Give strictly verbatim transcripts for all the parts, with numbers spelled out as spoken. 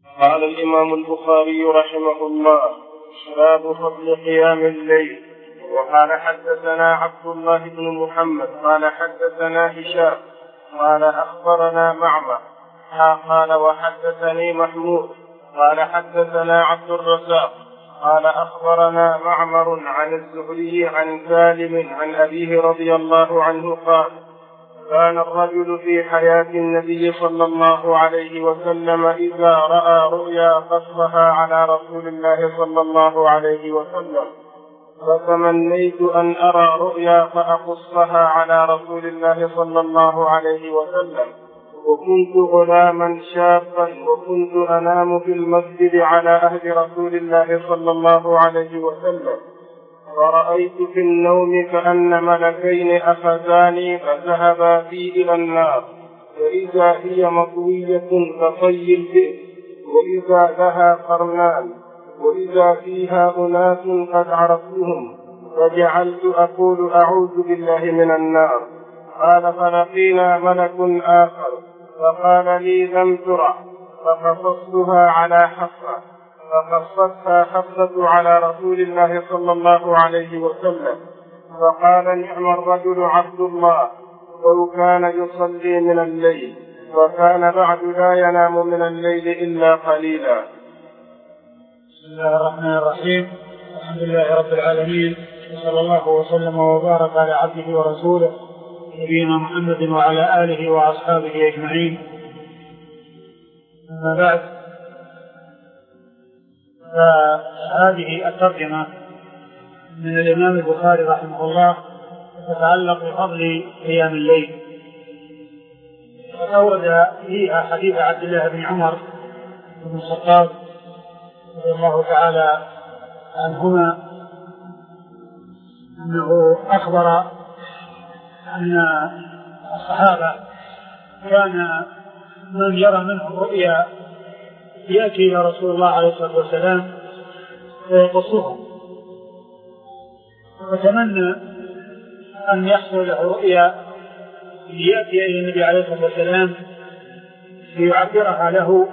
قال الإمام البخاري رحمه الله: باب فضل قيام الليل. وقال حدثنا عبد الله بن محمد قال حدثنا هشام قال أخبرنا معمر قال وحدثني محمود قال حدثنا عبد الرزاق قال أخبرنا معمر عن الزهري عن سالم عن أبيه رضي الله عنه قال: كان الرجل في حياة النبي صلى الله عليه وسلم إذا رأى رؤيا قصها على رسول الله صلى الله عليه وسلم، فتمنيت أن أرى رؤيا فأقصها على رسول الله صلى الله عليه وسلم، وكنت غلاما شابا وكنت أنام في المسجد على عهد رسول الله صلى الله عليه وسلم، ورأيت في النوم كأن ملكين أخذاني فذهبا بي إلى النار، وإذا هي مطوية كطي البئر، وإذا لها قرنان، وإذا فيها أناس قد عرفتهم، فجعلت أقول أعوذ بالله من النار. قال: فلقينا ملك آخر فقال لي: لم ترى، فقصصتها على حفصة، فقصتها حفصة على رسول الله صلى الله عليه وسلم، فقال: نعم الرجل عبد الله، لو كان يصلي من الليل، وكان بعد لا ينام من الليل إلا قليلا. بسم الله الرحمن الرحيم. الحمد لله رب العالمين، وصلى الله وسلم وبارك على عبده ورسوله نبينا محمد وعلى آله وأصحابه أجمعين. أما بعد، فهذه الترجمة من الإمام البخاري رحمه الله تتعلق بفضل قيام الليل، فأورد فيها حديث عبد الله بن عمر بن الخطاب رضي الله تعالى عنهما أنه أخبر أن الصحابة كان من يرى منه الرؤيا يأتي إلى رسول الله عليه الصلاة والسلام ويقصه، وتمنى أن يحصل له رؤيا ليأتي إلى النبي عليه الصلاة والسلام ليعبرها له.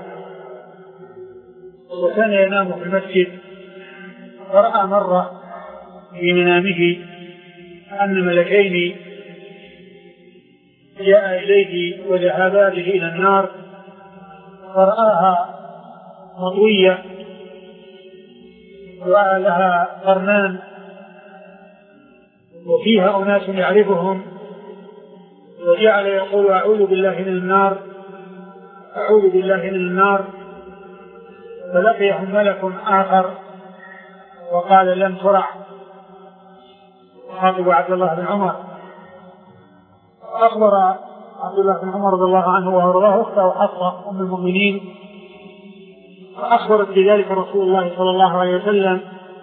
وكان ينام في المسجد، فرأى مرة في منامه أن ملكين جاء إليه وذهبا به إلى النار، فرآها مطوية ولها قرنان وفيها أناس يعرفهم، وجعل يقول: أعوذ بالله من النار، أعوذ بالله من النار. فلقيهم ملك آخر وقال: لم ترع، خاطب عبد الله بن عمر. أخبر عبد الله بن عمر رضي الله عنه وأرضاه أخته حفصة أم المؤمنين، فأخبرت بذلك رسول الله صلى الله عليه وسلم،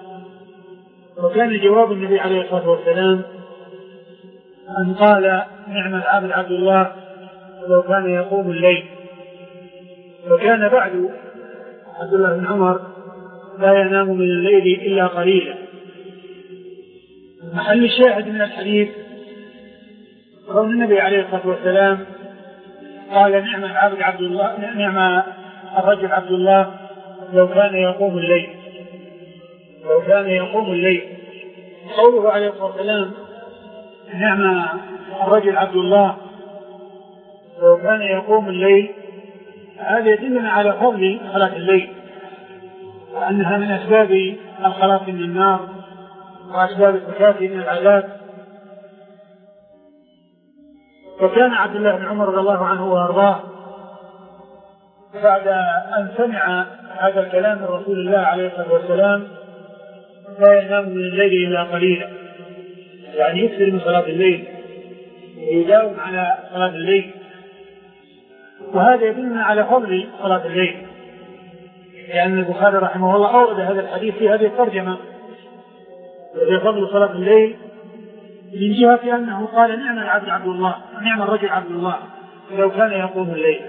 وكان جواب النبي عليه الصلاة والسلام أن قال: نعم العبد عبد الله، لو كان يقوم الليل. وكان بعد عبد الله بن عمر لا ينام من الليل إلا قليلا. محل الشاهد من الحديث قول النبي عليه الصلاة والسلام قال: نعم العبد عبد الله، نعم الرجل عبد الله، لو كان يقوم الليل، لو كان يقوم الليل. قوله عليه الصلاة والسلام نعم الرجل عبد الله لو كان يقوم الليل، هذا يدلنا على فضل صلاة الليل، وأنها من أسباب الخلاص من النار وأسباب الزكاة من العذاب. وكان عبد الله بن عمر رضي الله عنه وأرضاه بعد أن سمع هذا الكلام من رسول الله عليه الصلاة والسلام لا ينام من الليل إلا قليلا، يعني يكثر من صلاة الليل ويداوم على صلاة الليل، وهذا يدلنا على فضل صلاة الليل، لأن البخاري رحمه الله أورد هذا الحديث في هذه الترجمة وفي فضل صلاة الليل من جهة أنه قال: نعم العبد عبد الله، نعم الرجل عبد الله، لو كان يقوم الليل.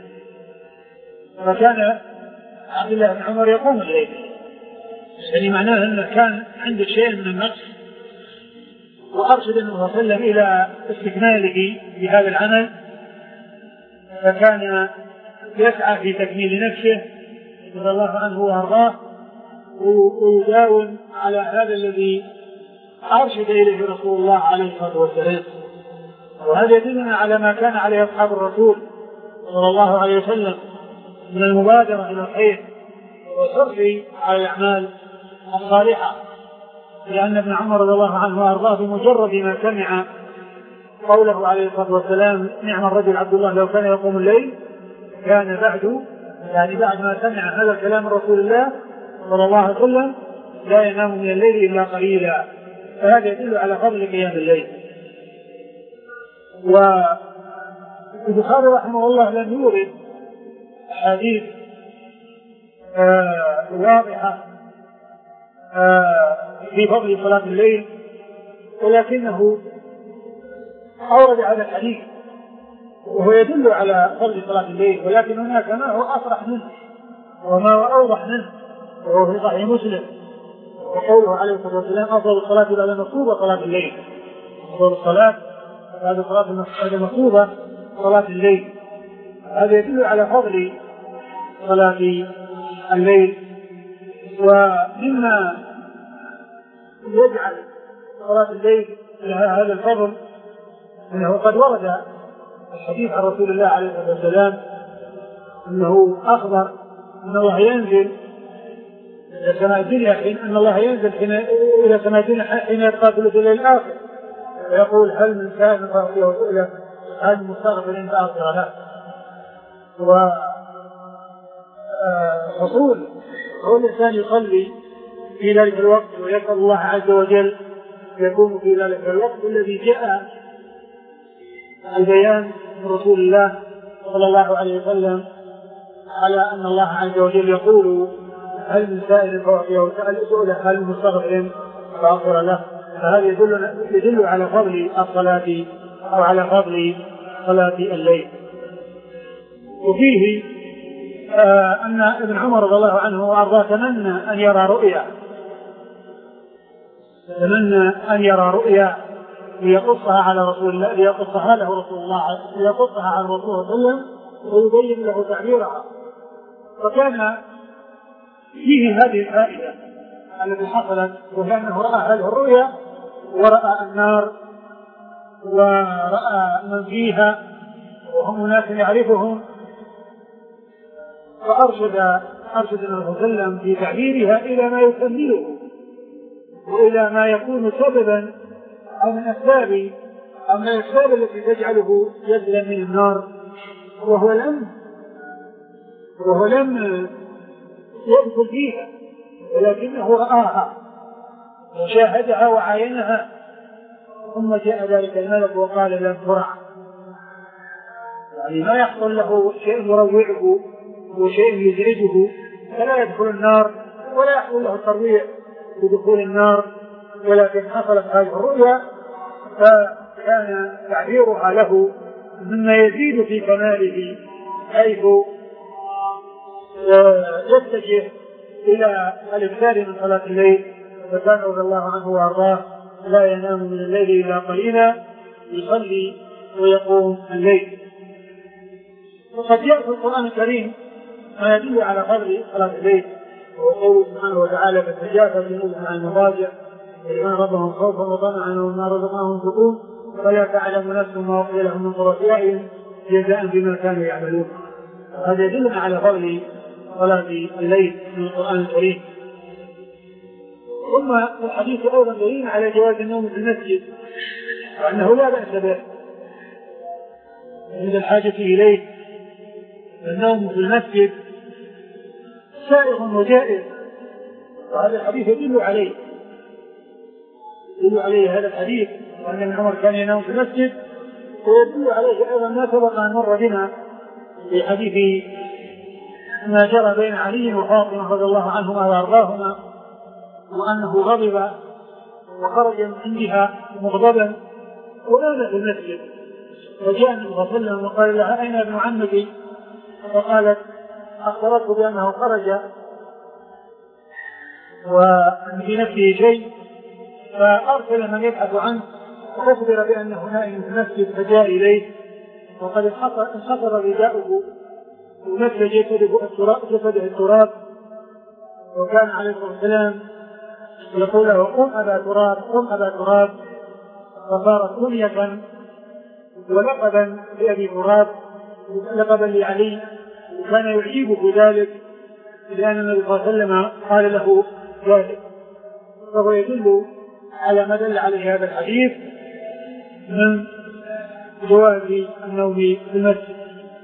فكان عبد الله بن عمر يقوم الليل، يعني معناه أنه كان عنده شيء من النقص، وأرشد النبي صلى الله عليه وسلم إلى استكماله بهذا العمل، فكان يسعى في تكميل نفسه رضي الله عنه وأرضاه ويداوم على هذا الذي أرشد إليه رسول الله عليه الصلاة والسلام. وهذا يدلنا على ما كان عليه أصحاب الرسول صلى الله عليه وسلم من المبادرة إلى الخير والحرص على الأعمال الصالحة، لأن ابن عمر رضي الله عنه وأرضاه بمجرد ما سمع قوله عليه الصلاة والسلام نعم الرجل عبد الله لو كان يقوم الليل، كان بعد يعني بعد ما سمع هذا الكلام من رسول الله صلى الله عليه وسلم لا ينام من الليل إلا قليلا. فهذا يدل على فضل قيام الليل. والبخاري رحمه الله لم يورد أحاديث آه واضحة آه في فضل صلاة الليل، ولكنه أورد هذا الحديث وهو يدل على فضل صلاة الليل، ولكن هناك ما هو أصرح منه وما هو أوضح منه، وهو في صحيح مسلم وقوله عليه الصلاة والسلام أفضل الصلاة بعد المكتوبة صلاة الليل. أفضل الصلاة بعد صلاة المكتوبة صلاة الليل. هذا يدل على فضل صلاة الليل. ومما يجعل صلاة الليل لها هذا الفضل أنه قد ورد الحديث عن رسول الله عليه الصلاة والسلام أنه أخبر أن الله ينزل إلى سماء الدنيا حين أن الله ينزل حين إلى سماء الدنيا حين يبقى ثلث الليل الآخر، ويقول هل من سائل فأعطيه سؤله هل مستغفر فأغفر له. وحصول هو الإنسان يصلي في ذلك الوقت ويسأل الله عز وجل يكون في ذلك الوقت الذي جاء البيان من رسول الله صلى الله عليه وسلم على أن الله عز وجل يقول هل من سائل فأعطيه سؤله هل مستغفر فأغفر له. فهذا يدل, يدل على فضل الصلاة أو على فضل صلاة الليل. وفيه آه أن ابن عمر رضي الله عنه وأرضاه تمنى أن يرى رؤيا تمنى أن يرى رؤيا ليقصها على رسول الله ليقصها له رسول الله ليقصها على رسول الله صلى الله عليه وسلم ويبين له تعبيرها. فكان فيه هذه الفائدة التي حصلت، وهي أنه رأى هذه الرؤيا ورأى النار ورأى من فيها وهم ناس يعرفهم، فأرشد أرشد النبي صلى الله عليه وسلم في تعبيرها إلى ما يكمله وإلى ما يكون سببا أو من أسباب أو من الأسباب التي تجعله يسلم من النار، وهو لم وهو لم يدخل فيها ولكنه رآها وشاهدها وعاينها، ثم جاء ذلك الملك وقال لم ترع. يعني ما يحصل له شيء يروعه وشيء يزعجه فلا يدخل النار ولا يحصل له الترويع بدخول النار، ولكن حصلت هذه الرؤيا فكان تعبيرها له مما يزيد في كماله، حيث يتجه إلى الإكثار من صلاة الليل. فكان رضي الله عنه وأرضاه لا ينام من الليل إلا قليلا يصلي ويقوم الليل. وقد جاء في القرآن الكريم ما يدل على فضل صلاة الليل، وقوله سبحانه وتعالى فتجافى جنوبهم عن المضاجع يدعون ربهم خوفا وطمعا ومما رزقناهم ينفقون فلا تعلم نفس ما أخفي لهم من قرة أعين جزاء بما كانوا يعملون. هذا يدلنا على فضل صلاة الليل من القرآن الكريم. ثم الحديث أيضا دليل على جواز النوم في المسجد وأنه لا بأس به عند الحاجة إليه. النوم في المسجد سائغ وجائز، وهذا الحديث يدل عليه يدل عليه هذا الحديث وأن ابن عمر كان ينام في المسجد، ويدل عليه أيضا ما سبق أن مر بنا في حديث ما جرى بين علي وفاطمة رضي الله عنهما وأرضاهما، وأنه غضب وخرج من عندها مغضبا ونام في المسجد، فجاء النبي صلى الله عليه وسلم وقال لها أين ابن عمك؟ فقالت أخبرته بأنه خرج وفي نفسه شيء، فأرسل من يبحث عنه وأخبر بأنه نائم في المسجد، فجاء إليه وقد انحصر رداؤه ومس جسده التراب وكان عليه الصلاة والسلام يقول له قم أبا تراب قم أبا تراب، فصارت كنية ولقبا لأبي تراب لقبا لعلي، وكان يعجبه ذلك لأن النبي صلى الله عليه وسلم قال له ذلك. فهو يدل على ما دل عليه هذا الحديث من جواز النوم في المسجد.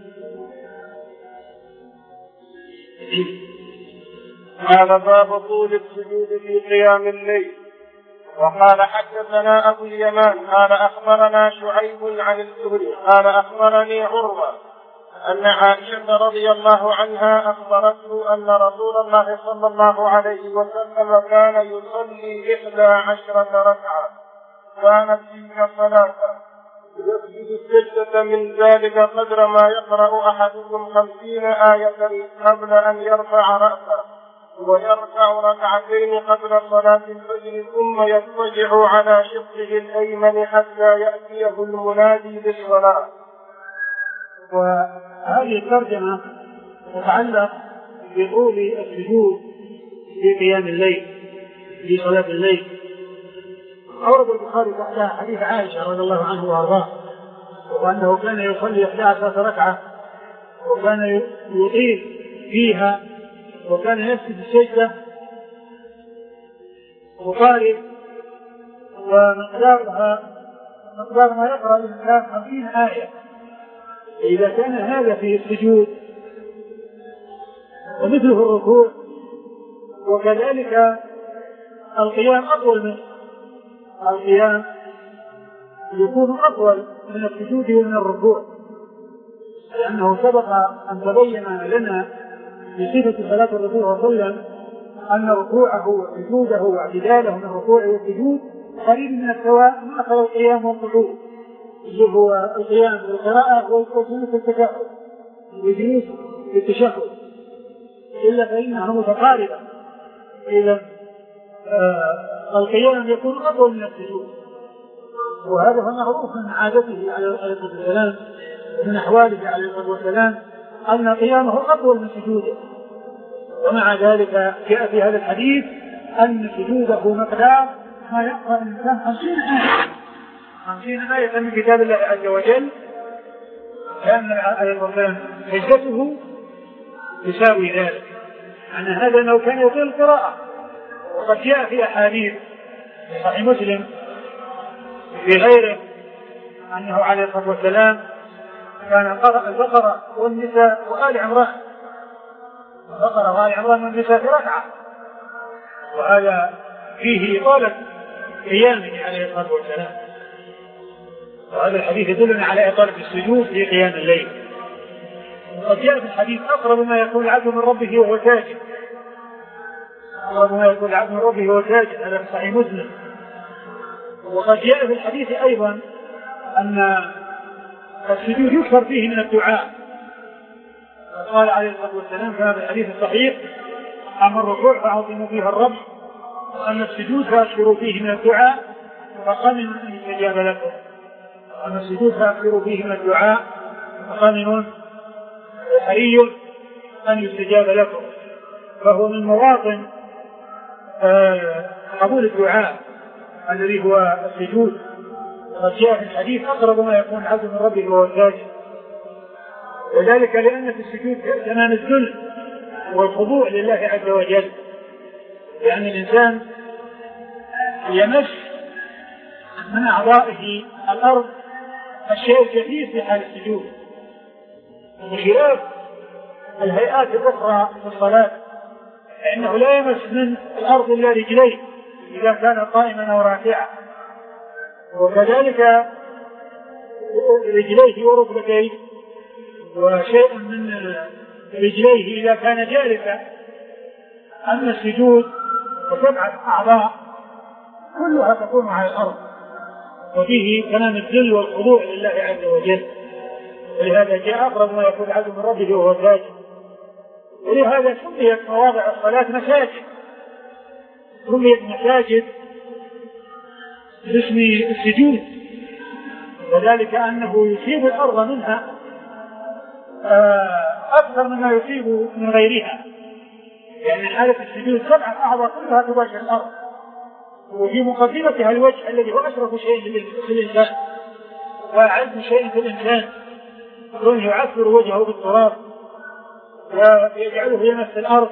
هذا باب طول السجود في قيام الليل. وقال حدثنا أبو اليمان قال أخبرنا شعيب عن الزهري قال أخبرني عروة أن عائشة رضي الله عنها أخبرته أن رسول الله صلى الله عليه وسلم كان يصلي إحدى عشرة ركعة كانت تلك صلاة يسجد السجدة من ذلك قدر ما يقرأ أحدكم خمسين آية قبل أن يرفع رأسه، ويركع ركعتين قبل صلاة الفجر ثم يضطجع على شقه الأيمن حتى يأتيه المنادي بالصلاة. وهذه الترجمة تتعلق بطول السجود في قيام الليل في صلاة الليل. أورد البخاري تحتها حديث عائشة رضي الله عنه وأرضاه، وأنه كان يصلي إحدى عشرة ركعة وكان يطيل فيها، وكان يسجد السجدة مقارب ومقدارها مقدار ما يقرأ الإنسان خمسين آية. إذا كان هذا في السجود ومثله الركوع، وكذلك القيام أطول من القيام يكون أطول من السجود ومن الركوع، لأنه سبق أن تبين لنا في صفة صلاة الرسول صلى الله عليه وسلم أن ركوعه وسجوده واعتداله من الركوع والسجود قريب من السواء ما أخذ القيام والقعود، اللي هو القيام بالقراءة والجلوس في التشهد والجلوس في التشهد، إلا فإنها متقاربة. إذا آه القيام يكون أطول من السجود، وهذا هو معروف من عادته عليه الصلاة والسلام من أحواله عليه الصلاة والسلام أن قيامه أطول من سجوده. ومع ذلك جاء في هذا الحديث أن سجوده مقدار ما يقرأ الإنسان خمسين آية خمسين آية من كتاب الله عز وجل، لأن عليه الصلاة والسلام سجدته يساوي ذلك. أن هذا لو كان يطيل القراءة، وقد جاء في أحاديث في صحيح مسلم في غيره أنه عليه الصلاة والسلام كان قرأ البقرة والنساء وآل عمران البقرة وآل عمران والنساء في ركعة، وهذا فيه إطالة قيامه عليه الصلاة والسلام. وهذا الحديث يدلنا على إطالة السجود في قيام الليل. وقد جاء في الحديث أقرب ما يكون العبد من ربه وهو ساجد أقرب ما يكون العبد من ربه وهو ساجد، هذا في صحيح مسلم. وقد جاء في الحديث أيضا أن السجود يكثر فيه من الدعاء، قال عليه الصلاة والسلام في هذا الحديث الصحيح: أما الركوع فعظموا فيها الرب، وأما السجود فأكثروا فيه من الدعاء فقمن أن يستجاب لكم. أما السجود فأكثروا فيه من الدعاء فقمن حري أن يستجاب لكم، فهو من مواطن آه قبول الدعاء الذي هو السجود. وقد جاء في الحديث أقرب ما يكون العبد من ربه وهو ساجد، وذلك لأن في السجود تمام الذل والخضوع لله عز وجل، لأن الإنسان يمس من أعضائه الأرض الشيء الكثير في حال السجود، بخلاف الهيئات الأخرى في الصلاة فإنه لا يمس من الأرض إلا رجليه إذا كان قائما أو راكعا، وكذلك رجليه وركبتيه وشيء من رجليه إذا كان جالسا. أما السجود وسبعة أعضاء كلها تكون على الأرض، وفيه تمام الذل والخضوع لله عز وجل، ولهذا جاء أقرب ما يكون العبد من ربه وهو ساجد. ولهذا سميت مواضع الصلاة مساجد، سميت مساجد باسم السجود، وذلك أنه يصيب الأرض منها أكثر مما يصيب من غيرها، يعني حالة السجود سبعة أعضاء كلها تباشر الأرض، وفي مقدمتها الوجه الذي هو أشرف شيء في الإنسان وأعز شيء في الإنسان، كونه يعثر وجهه بالتراب ويجعله يمس الأرض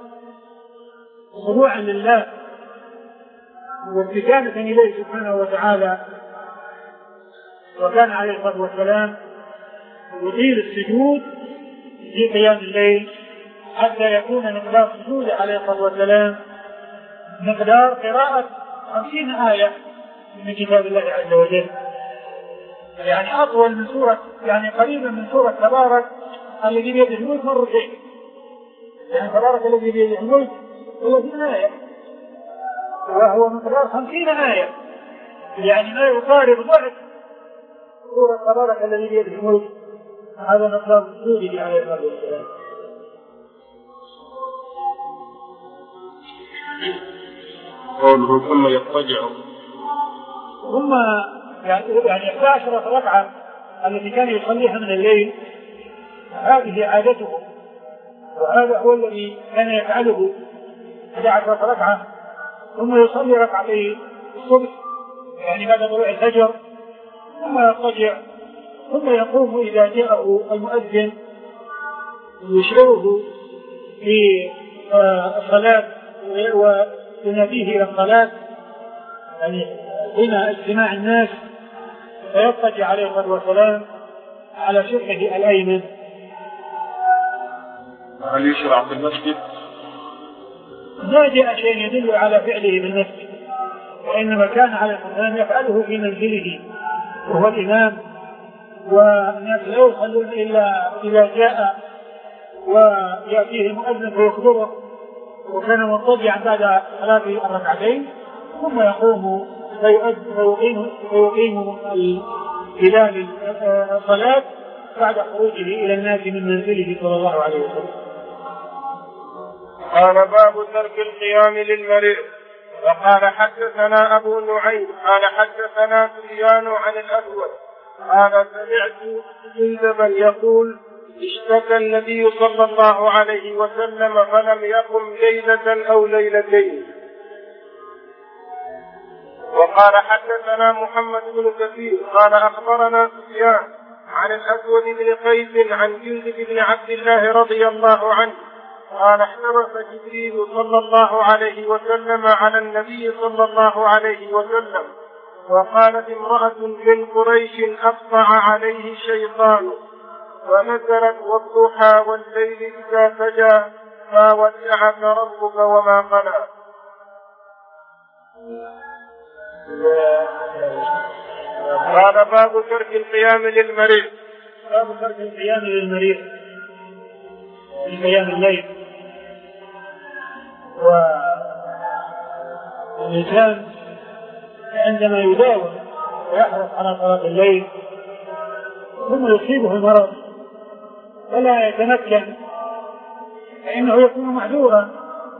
خضوعا لله وابتسامة إليه سبحانه وتعالى. وكان عليه الصلاة والسلام يطيل السجود في قيام الليل حتى يكون مقدار سجوده عليه الصلاة والسلام مقدار قراءة خمسين آية من كتاب الله عز وجل، يعني أطول من سورة، يعني قريبا من سورة تبارك الذي بيده الملك مرتين، يعني تبارك الذي بيده الملك ثلاثين آية وهو مقدار خمسين آية، يعني ما يقارب ضعف سورة تبارك الذي بيده الملك. هذا مقدار سجوده عليه الصلاة والسلام. قوله ثم يضطجع، ثم يعني إحدى عشرة ركعة التي كان يصليها من الليل هذه عادته، وهذا هو الذي كان يفعله إحدى عشرة ركعة، ثم يصلي ركعتين الصبح يعني بعد طلوع الفجر، ثم يضطجع، ثم يقوم إذا جاءه المؤذن يشعره في الصلاة ويناديه إلى الصلاة، يعني هنا اجتماع الناس، فيضطجع عليه الصلاة والسلام على شقه الأيمن. هل يشرع في المسجد؟ ما جاء شيء يدل على فعله بالمسجد، وإنما كان عليه الصلاة والسلام يفعله في منزله وهو الإمام، والناس لا يصلون إلا إذا جاء ويأتيه المؤذن فيخبره، وكان مضطجعا بعد صلاة الركعتين ثم يقوم فيقيم فيقيم بلال الصلاة بعد خروجه إلى الناس من منزله صلى الله عليه وسلم. قال باب ترك القيام للمريض. وقال حدثنا أبو نعيم قال حدثنا سفيان عن الأسود قال سمعت جندبا يقول اشتكى النبي صلى الله عليه وسلم فلم يقم ليلة أو ليلتين. وقال حدثنا محمد بن كثير قال أخبرنا سفيان عن الأسود بن قيس عن جندب بن عبد الله رضي الله عنه قال احترس جبريل صلى الله عليه وسلم على النبي صلى الله عليه وسلم، وقالت امرأة من قريش أقطع عليه شيطان، ونزلت والضحى والليل إذا سجى ما ودعك ربك وما قلى. قال باب ترك القيام للمريض. باب ترك القيام للمريض في قيام الليل. والإنسان عندما يداوم ويحرص على صلاة الليل ثم يصيبه المرض ولا يتمكن فإنه يكون معذورا،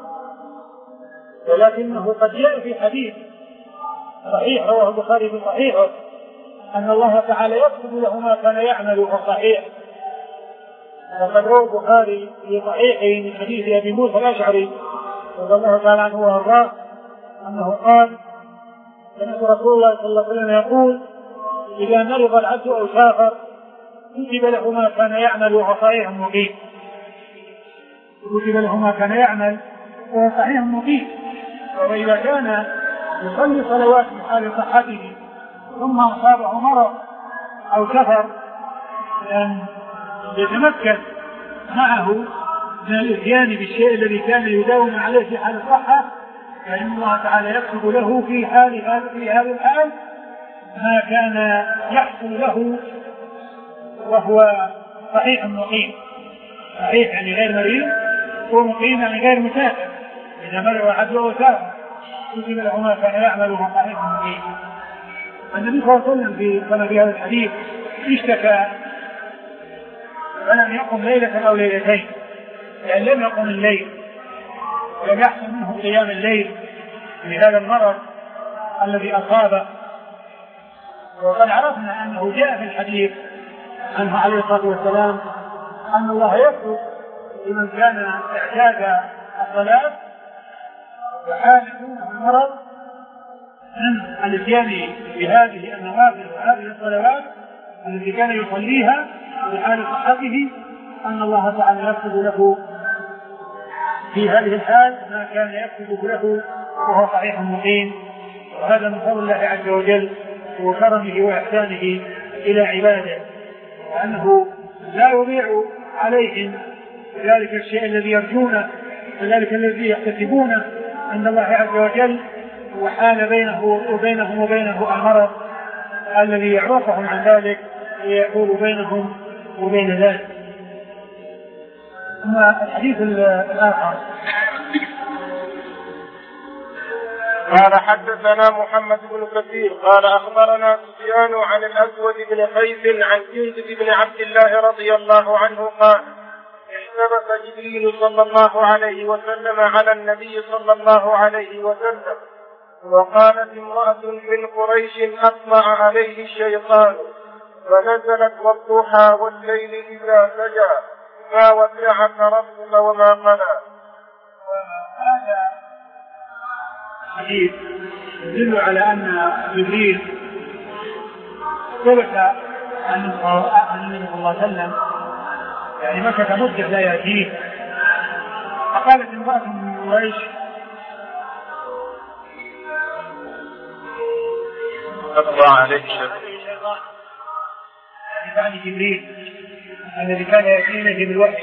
ولكنه قد جاء في حديث صحيح رواه البخاري في صحيحه أن الله تعالى يكتب له ما كان يعمل وهو صحيح. وقد روى البخاري في صحيحه من حديث أبي موسى الأشعري رضي الله تعالى عنه وأرضاه أنه قال سمعت رسول الله صلى الله عليه وسلم يقول إذا مرض العبد أو سافر كتب له ما كان يعمل وهو صحيح مقيم. كتب له ما كان يعمل وهو صحيح مقيم. وإذا كان يصلي صلوات في حال صحته ثم أصابه مرض أو سفر أن يتمكن معه من الإتيان بالشيء الذي كان يداوم عليه في حال الصحة، فإن الله تعالى يكتب له في حال في هذا الحال ما كان يحصل له وهو صحيح مقيم. صحيح يعني غير مريض، ومقيم يعني غير مسافر. إذا مرض العبد وهو سافر كتب له ما كان يعمل وهو صحيح مقيم. النبي صلى الله عليه وسلم في كما في هذا الحديث اشتكى فلم يقم ليلة أو ليلتين، لأن لم يقم الليل ولم يحصل منه قيام الليل لهذا المرض الذي أصابه. وقد عرفنا أنه جاء في الحديث عنه عليه الصلاة والسلام أن الله يكتب لمن كان اعتاد الصلاة وحالته المرض من الاتيان بهذه النوافل وهذه الصلوات التي كان يصليها في حال صحته أن الله تعالى يكتب له في هذه الحال ما كان يكتب له وهو صحيح مقيم. وهذا من فضل الله عز وجل وكرمه وإحسانه إلى عباده، وأنه لا يضيع عليهم ذلك الشيء الذي يرجونه وذلك الذي يحتسبونه عند الله عز وجل، وحال بينه وبينهم وبينه المرض الذي يعرفهم عن ذلك ويحول بينهم وبين ذلك. ثم الحديث الآخر قال حدثنا محمد بن كثير قال أخبرنا سفيان عن الأسود بن قيس عن جندب بن عبد الله رضي الله عنه قال احتبس جبريل صلى الله عليه وسلم على النبي صلى الله عليه وسلم، وقالت امرأة من قريش أطمع عليه الشيطان، فنزلت والضحى والليل إذا سجى ما ودعك ربك وما قلى. وهذا حديث يدل على أن جبريل ثبت عن النبي صلى الله عليه وسلم يعني مكث مدة لا يأتيه. فقالت امرأة من قريش أطلع عليه الشيطان يعني جبريل الذي كان يأتينا بالوحي،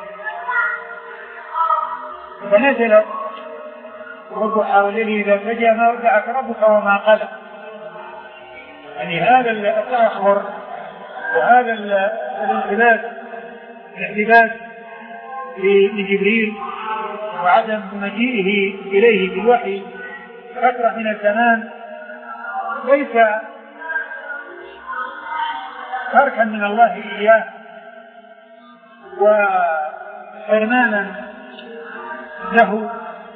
فنزلت والضحى والليل إذا سجى ما ودعك ربك وما قلى. يعني هذا التأخر وهذا الانقباض الاحتباس لجبريل وعدم مجيئه إليه بالوحي فترة من الزمان ليس تركا من الله إياه وحرمانا له،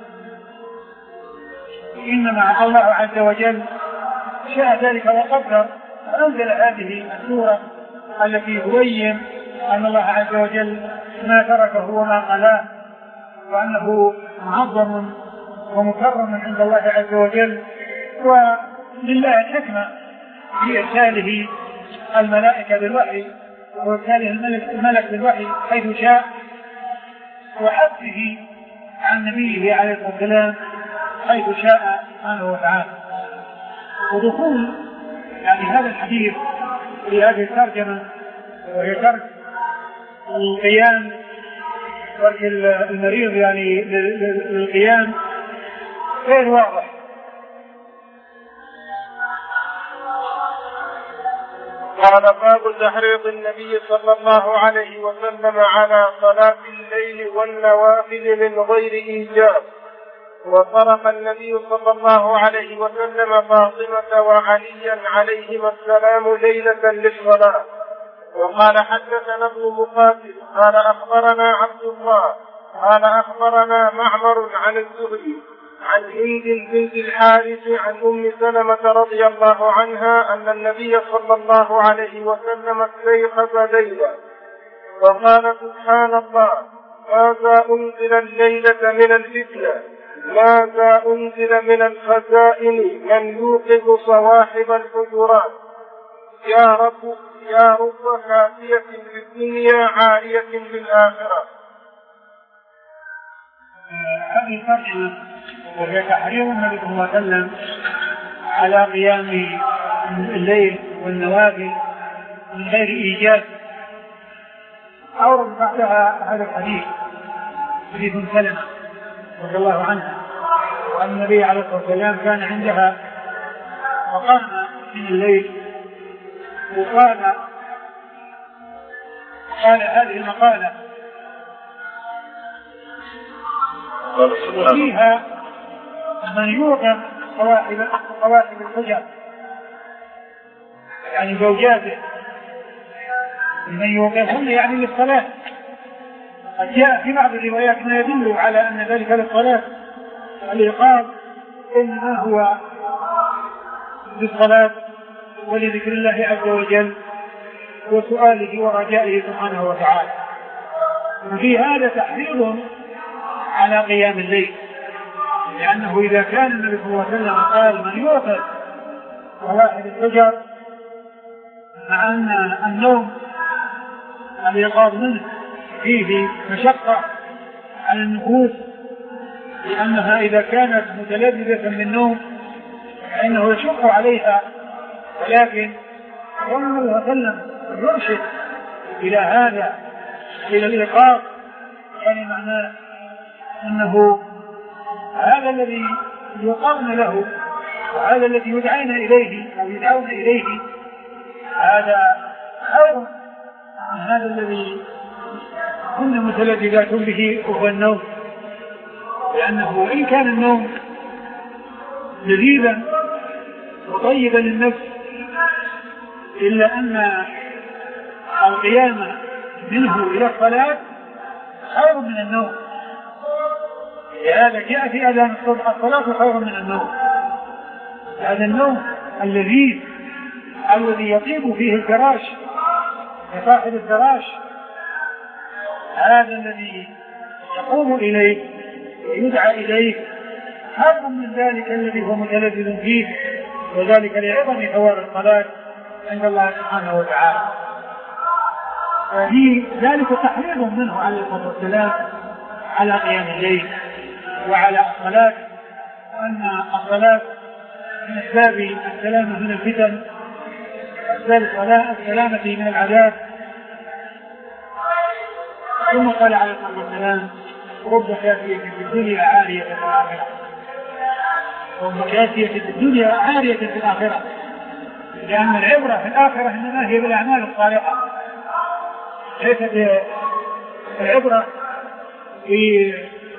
إنما الله عز وجل شاء ذلك وقدر فأنزل هذه السورة التي تبين أن الله عز وجل ما تركه وما قلاه، وأنه معظم ومكرم عند الله عز وجل، ولله الحكمة في إرساله الملائكة بالوحي وإرساله الملك بالوحي حيث شاء، وحثه عن نبيه عليه الصلاة والسلام حيث شاء سبحانه وتعالى. ودخول يعني هذا الحديث في هذه الترجمة وهي ترك القيام ترك المريض يعني للقيام غير واضح. قال باب تحريض النبي صلى الله عليه وسلم على صلاة الليل والنوافل من غير إيجاب. وطرق النبي صلى الله عليه وسلم فاطمة وعليا عليهما السلام ليلة للصلاة. وقال حدثنا ابن مقاتل قال أخبرنا عبد الله قال أخبرنا معمر عن الزهري عن هند بنت الحارث عن أم سلمة رضي الله عنها أن النبي صلى الله عليه وسلم استيقظ ليلا وقال سبحان الله ماذا أنزل الليلة من الفتنة، ماذا أنزل من الخزائن من يوقظ صواحب الحجرات، يا رب يا رب كافية في الدنيا عارية في الآخرة. هذه الترجمة وهي تحريض النبي صلى الله عليه وسلم على قيام الليل والنوافل من غير إيجاب. أورد بعدها هذا الحديث حديث سلمة رضي الله عنها وأن النبي عليه الصلاة والسلام كان عندها وقام من الليل وقال قال هذه المقالة وفيها من يوقف صواحب صواحب الحجر يعني زوجاته من يوقفون يعني للصلاة. قد جاء في بعض الروايات ما يدل على أن ذلك للصلاة، الإيقاظ إنما هو للصلاة ولذكر الله عز وجل وسؤاله ورجائه سبحانه وتعالى. وفي هذا تحريض على قيام الليل، لأنه إذا كان النبي صلى الله عليه وسلم قال من يوقظ صلاة الفجر مع أن النوم اليقظ منه فيه مشقة على النفوس، لأنها إذا كانت متلذذة بالنوم فإنه يشق عليها، ولكن قال النبي صلى الله عليه وسلم يرشد إلى هذا، إلى الإيقاظ، يعني معناه أنه هذا الذي يقام له وهذا الذي يدعين إليه أو يدعون إليه هذا خير من هذا الذي كنا متلذذات به وهو النوم، لأنه إن كان النوم لذيذا وطيبا للنفس إلا أن القيام منه إلى الصلاة خير من النوم، لهذا جاء في أذان الصبح الصلاة خير من النوم. هذا النوم اللذيذ الذي يطيب فيه الفراش لصاحب الفراش، هذا الذي يقوم إليه ويدعى إليه خير من ذلك الذي هو متلذذ فيه، وذلك لعظم ثواب الصلاة عند الله سبحانه وتعالى. في ذلك تحريض منه عليه الصلاة والسلام على قيام الليل وعلى الصلاة، وأن الصلاة من أسباب السلامة من الفتن، أسباب السلامة من العذاب. ثم قال عليه الصلاة والسلام رب كافية في الدنيا عارية في الآخرة، رب كافية في الدنيا عارية في الآخرة، لأن العبرة في الآخرة إنما هي بالأعمال الصالحة، ليست العبرة في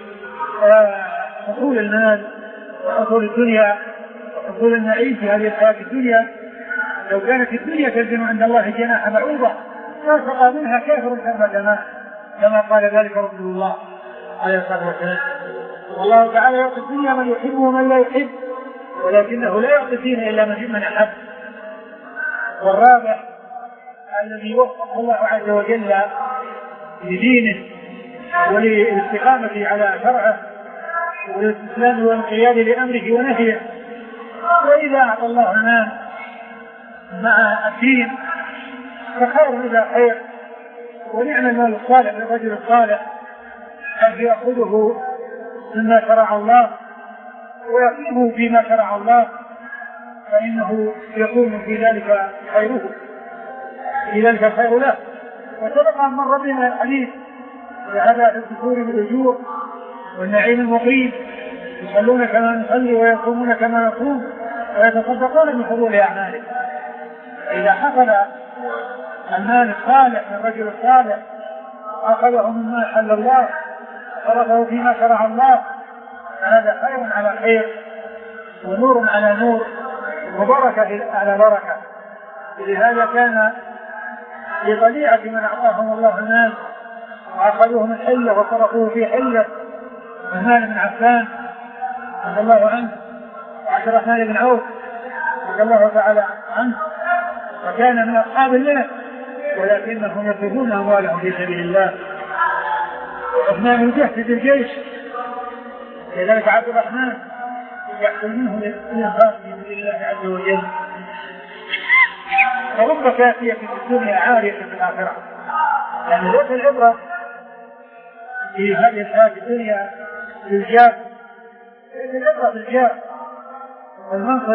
حصول المال وحصول الدنيا وحصول النعيم في هذه الحياة الدنيا. لو كانت الدنيا تلزم عند الله جناح بعوضة ما سقى منها كافر ثم جماع، كما قال ذلك رسول الله عليه الصلاة والسلام. والله تعالى يعطي الدنيا من يحب ومن لا يحب، ولكنه لا يعطي الدين إلا من أحب. والرابع الذي وفق الله عز وجل لدينه وللاستقامة على شرعه والاستسلام والانقياد لأمره ونهيه، وإذا أعطى الله مال مع الدين فخير إلى خير، ونعم المال الصالح للرجل الصالح أن يأخذه مما شرع الله ويقيمه فيما شرع الله، فإنه يكون في ذلك خيره، في ذلك الخير له. وسبق أن مر بنا الحديث وهذا في الدخول بالأجور والنعيم المقيم، يصلون كما نصلي ويصومون كما نصوم ويتصدقون من فضول أعمالهم. إذا حصل المال الصالح من الرجل الصالح أخذه مما حل الله صرفه فيما شرع الله، هذا خير على خير ونور على نور وبركة على بركة. لهذا كان لطليعة من أعطاهم الله المال وأخذوه من حلة وصرفوه في حلة عثمان بن عفان رضي الله عنه وعبد الرحمن بن عوف رضي الله تعالى عنه، وكان من أصحاب الله ولكنهم يصرفون أموالهم في سبيل الله. عثمان يجهز الجيش، لذلك عبد الرحمن يحصل منه الإنفاق في سبيل الله عز وجل. فرب كافية في الدنيا عارية في الآخرة، يعني ليس العبرة في هذه الحياة الدنيا بالجاه، ليس العبرة بالجاه والمنصب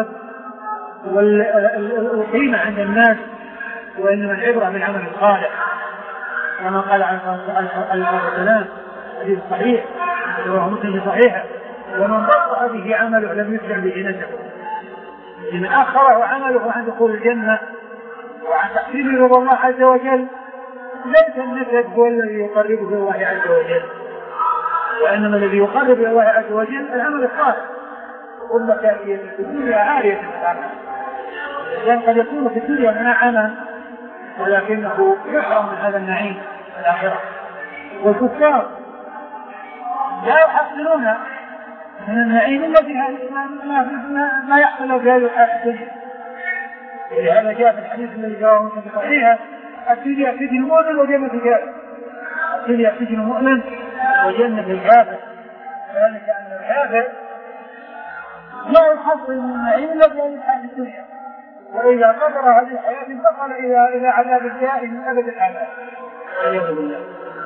والقيمة عند الناس، وإنما العبرة بالعمل الصالح، كما قال عليه الصلاة والسلام حديث صحيح وهو مسلم صحيح: ومن بطأ به عمله لم يسرع به نسبه. لمن أخره عمله عن دخول الجنة وعن تحصيل رضا الله عز وجل ليس النسب هو الذي يقربه الى الله عز وجل، وإنما الذي يقرب الى الله عز وجل العمل الصالح. رب كافية في الدنيا عارية في الآخرة، لأن قد يكون في الدنيا منعما ولكنه يحرم من هذا النعيم في الآخرة. والكفار لا يحصلون من النعيم الذي ما, ما يحصل في هذه الحياة الدنيا. لهذا جاء في الحديث الذي جاءه مسلم صحيح: الدنيا سجن مؤمن وجنة الكافر، الدنيا سجن مؤمن وجنة الكافر. ذلك أن الكافر لا يحصل من النعيم إلا في الحياة الدنيا، وإذا قدر هذه الحياة انتقل إلى إلى عذاب الدائم من أبد الآباد والعياذ بالله.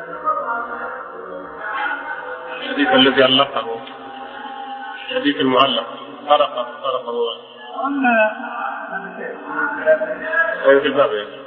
الحديث الذي علقه الحديث المعلق طرقه طرقه أما في الباب.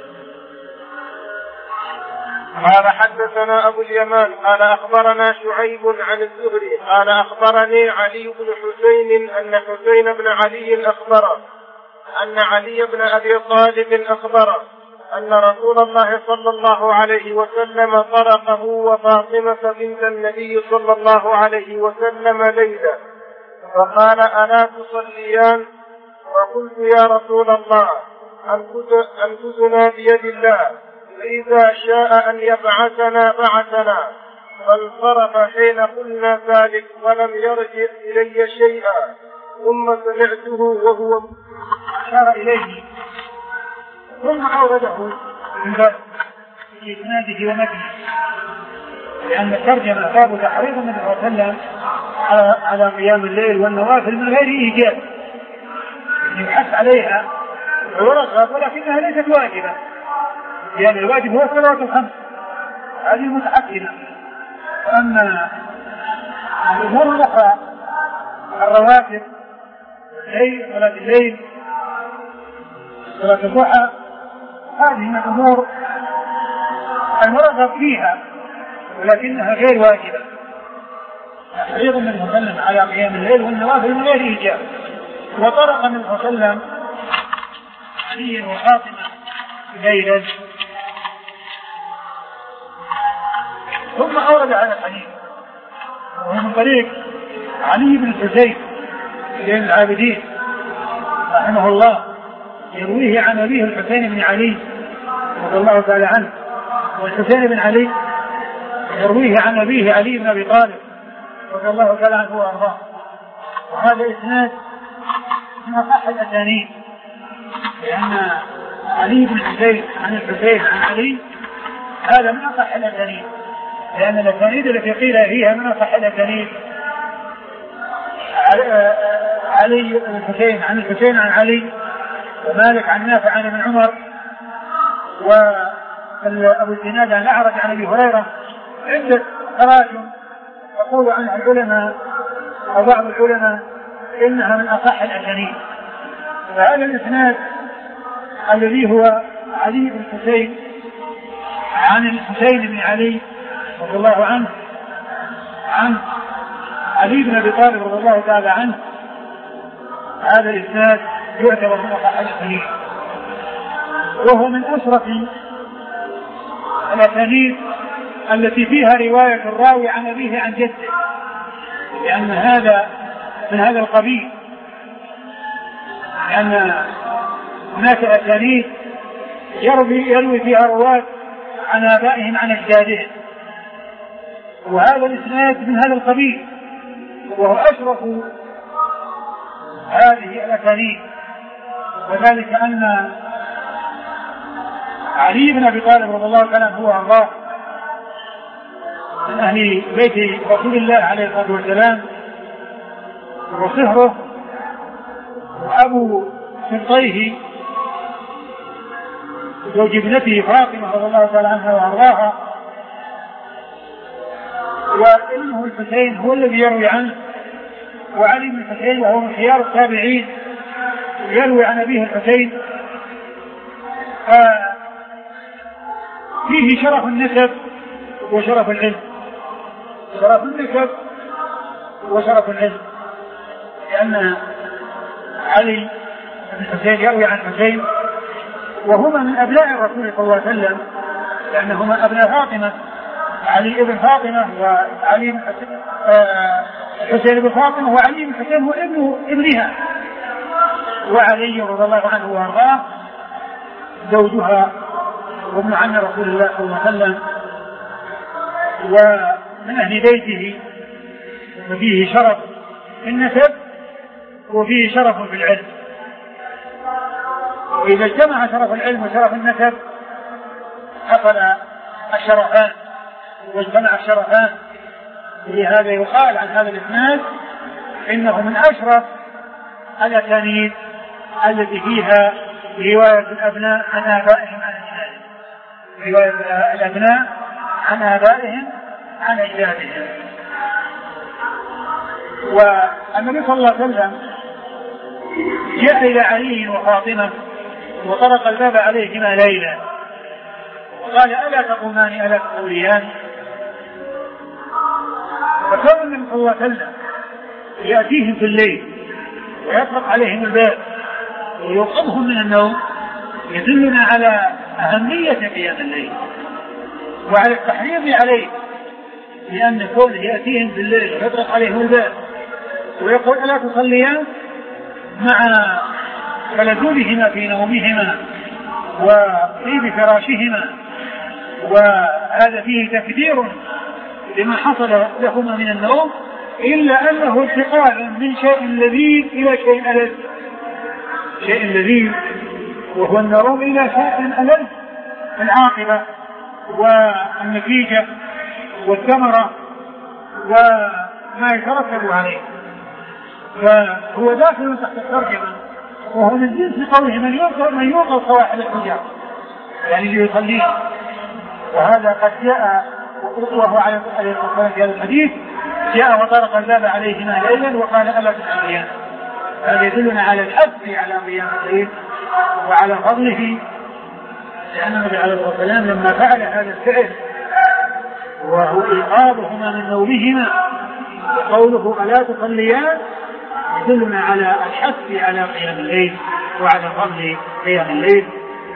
قال حدثنا أبو اليمان قال أخبرنا شعيب عن الزهري قال أخبرني علي بن حسين أن حسين بن علي أخبره أن علي بن أبي طالب أخبره أن رسول الله صلى الله عليه وسلم طرقه وفاطمة بنت النبي صلى الله عليه وسلم ليلة فقال ألا تصليان؟ وقلت يا رسول الله أنفسنا بيد الله فإذا شاء أن يبعثنا بعثنا، فانصرف حين قلنا ذلك ولم يرجع إلي شيئا، ثم سمعته وهو أشار إليه ثم أورده من باب في إسناده ومتنه، لأن الترجمة باب تحريض النبي صلى الله عليه وسلم على قيام الليل والنوافل من غير إيجاب، يحث عليها ويرغب ولكنها ليست واجبة، يعني الواجب هو الصلوات الخمس هذه متعقدة. أما الأمور الأخرى الرواتب الليل صلاة الليل صلاة الضحى هذه من الأمور المرغب فيها ولكنها غير واجبة، تحريض النبي صلى الله عليه وسلم على قيام الليل والنوافل من غير إيجاب. وطرق النبي صلى الله عليه وسلم علي وفاطمة ليلا ثم أورد على الحديث وهو من طريق علي بن الحسين بن العابدين رحمه الله يرويه عن أبيه الحسين بن علي رضي الله تعالى عنه، والحسين بن علي يرويه عن أبيه علي بن أبي طالب رضي الله تعالى عنه وأرضاه. وهذا إسناد من أصح الأسانيد، لأن علي بن الحسين عن الحسين عن علي هذا من أصح الأسانيد، لأن الأسانيد التي قيل فيها من أصح الأسانيد علي بن الحسين عن الحسين عن علي، ومالك عن نافع عن ابن عمر، وأبو الزناد عن الأعرج عن أبي هريرة، عدة تراجم يقول عنها العلماء أو بعض العلماء إنها من أصح الأسانيد. فهذا الإسناد الذي هو علي بن الحسين عن الحسين بن علي رضي الله عنه عن علي بن أبي طالب رضي الله تعالى عنه، هذا الإسناد يعتبر من أصح الأسانيد، وهو من أشرف الأسانيد التي فيها رواية الراوي عن أبيه عن جده، لأن هذا من هذا القبيل، لأن هناك أسانيد يروي, يروي فيها رواة عن آبائهم عن أجدادهم، وهذا الإسناد من هذا القبيل وهو أشرف هذه الأسانيد، وذلك أن علي بن أبي طالب رضي الله تعالى عنه وأرضاه من أهل بيت رسول الله عليه الصلاة والسلام، وصهره وأبو سلطيه زوج ابنته فاطمة رضي الله تعالى عنها وأرضاها، وابنه الحسين هو الذي يروي عنه، وعلي بن الحسين وهو من خيار التابعين يروي عن أبيه الحسين، فيه شرف النسب وشرف العلم، شرف النسب وشرف العلم، لأن علي بن الحسين يروي عن الحسين وهما من أبناء الرسول صلى الله عليه وسلم، لأنهما أبناء فاطمة، علي بن فاطمة وعلي بن حسين بن فاطمة، وعلي بن حسين هو ابن ابنها، وعلي رضي الله عنه وارضاه زوجها وابن عم رسول الله صلى الله عليه وسلم، ومن أهل بيته، وفيه شرف في النسب وفيه شرف في العلم. وإذا اجتمع شرف العلم وشرف النسب حصل الشرفان واجتمع الشرفان، لهذا يقال عن هذا الإسناد إنه من أشرف الأسانيد التي فيها رواية الأبناء عن آبائهم عن أجدادهم، رواية الأبناء عن آبائهم عن أجدادهم. والنبي صلى الله عليه وسلم جاء إلى علي وفاطمة وطرق الباب عليهما ليلا وقال ألا تقومان ألا تقوليان؟ فكان النبي صلى الله عليه وسلم يأتيهم في الليل ويطرق عليهم الباب ويوقظهم من النوم يدلنا على أهمية قيام الليل وعلى التحريض عليه، لأن كونه يأتيهم في الليل ويطرق عليهم الباب ويقول ألا تصليان مع تلذذهما في نومهما وطيب فراشهما، وهذا فيه تكدير لما حصل لهما من النوم، إلا أنه انتقال من شيء لذيذ إلى شيء ألذ، شيء لذيذ وهو النوم إلى شيء ألذ، العاقبة والنتيجة والثمرة وما يترتب عليه. فهو داخل تحت الترجمة، وهو من جنس قوله من يوقظ من يوقظ صواحب الحجاب، يعني اللي يصليه. وهذا قد جاء وهو على في هذا الحديث جاء وطرق الباب عليهما ليلا وقال ألا تصليان. هذا يدلنا على الحث على قيام الليل وعلى فضله، لأن النبي عليه الصلاة والسلام لما فعل هذا الفعل وهو إيقاظهما من نومهما وقوله ألا تصليان يدلنا على الحث على قيام الليل وعلى فضل قيام الليل.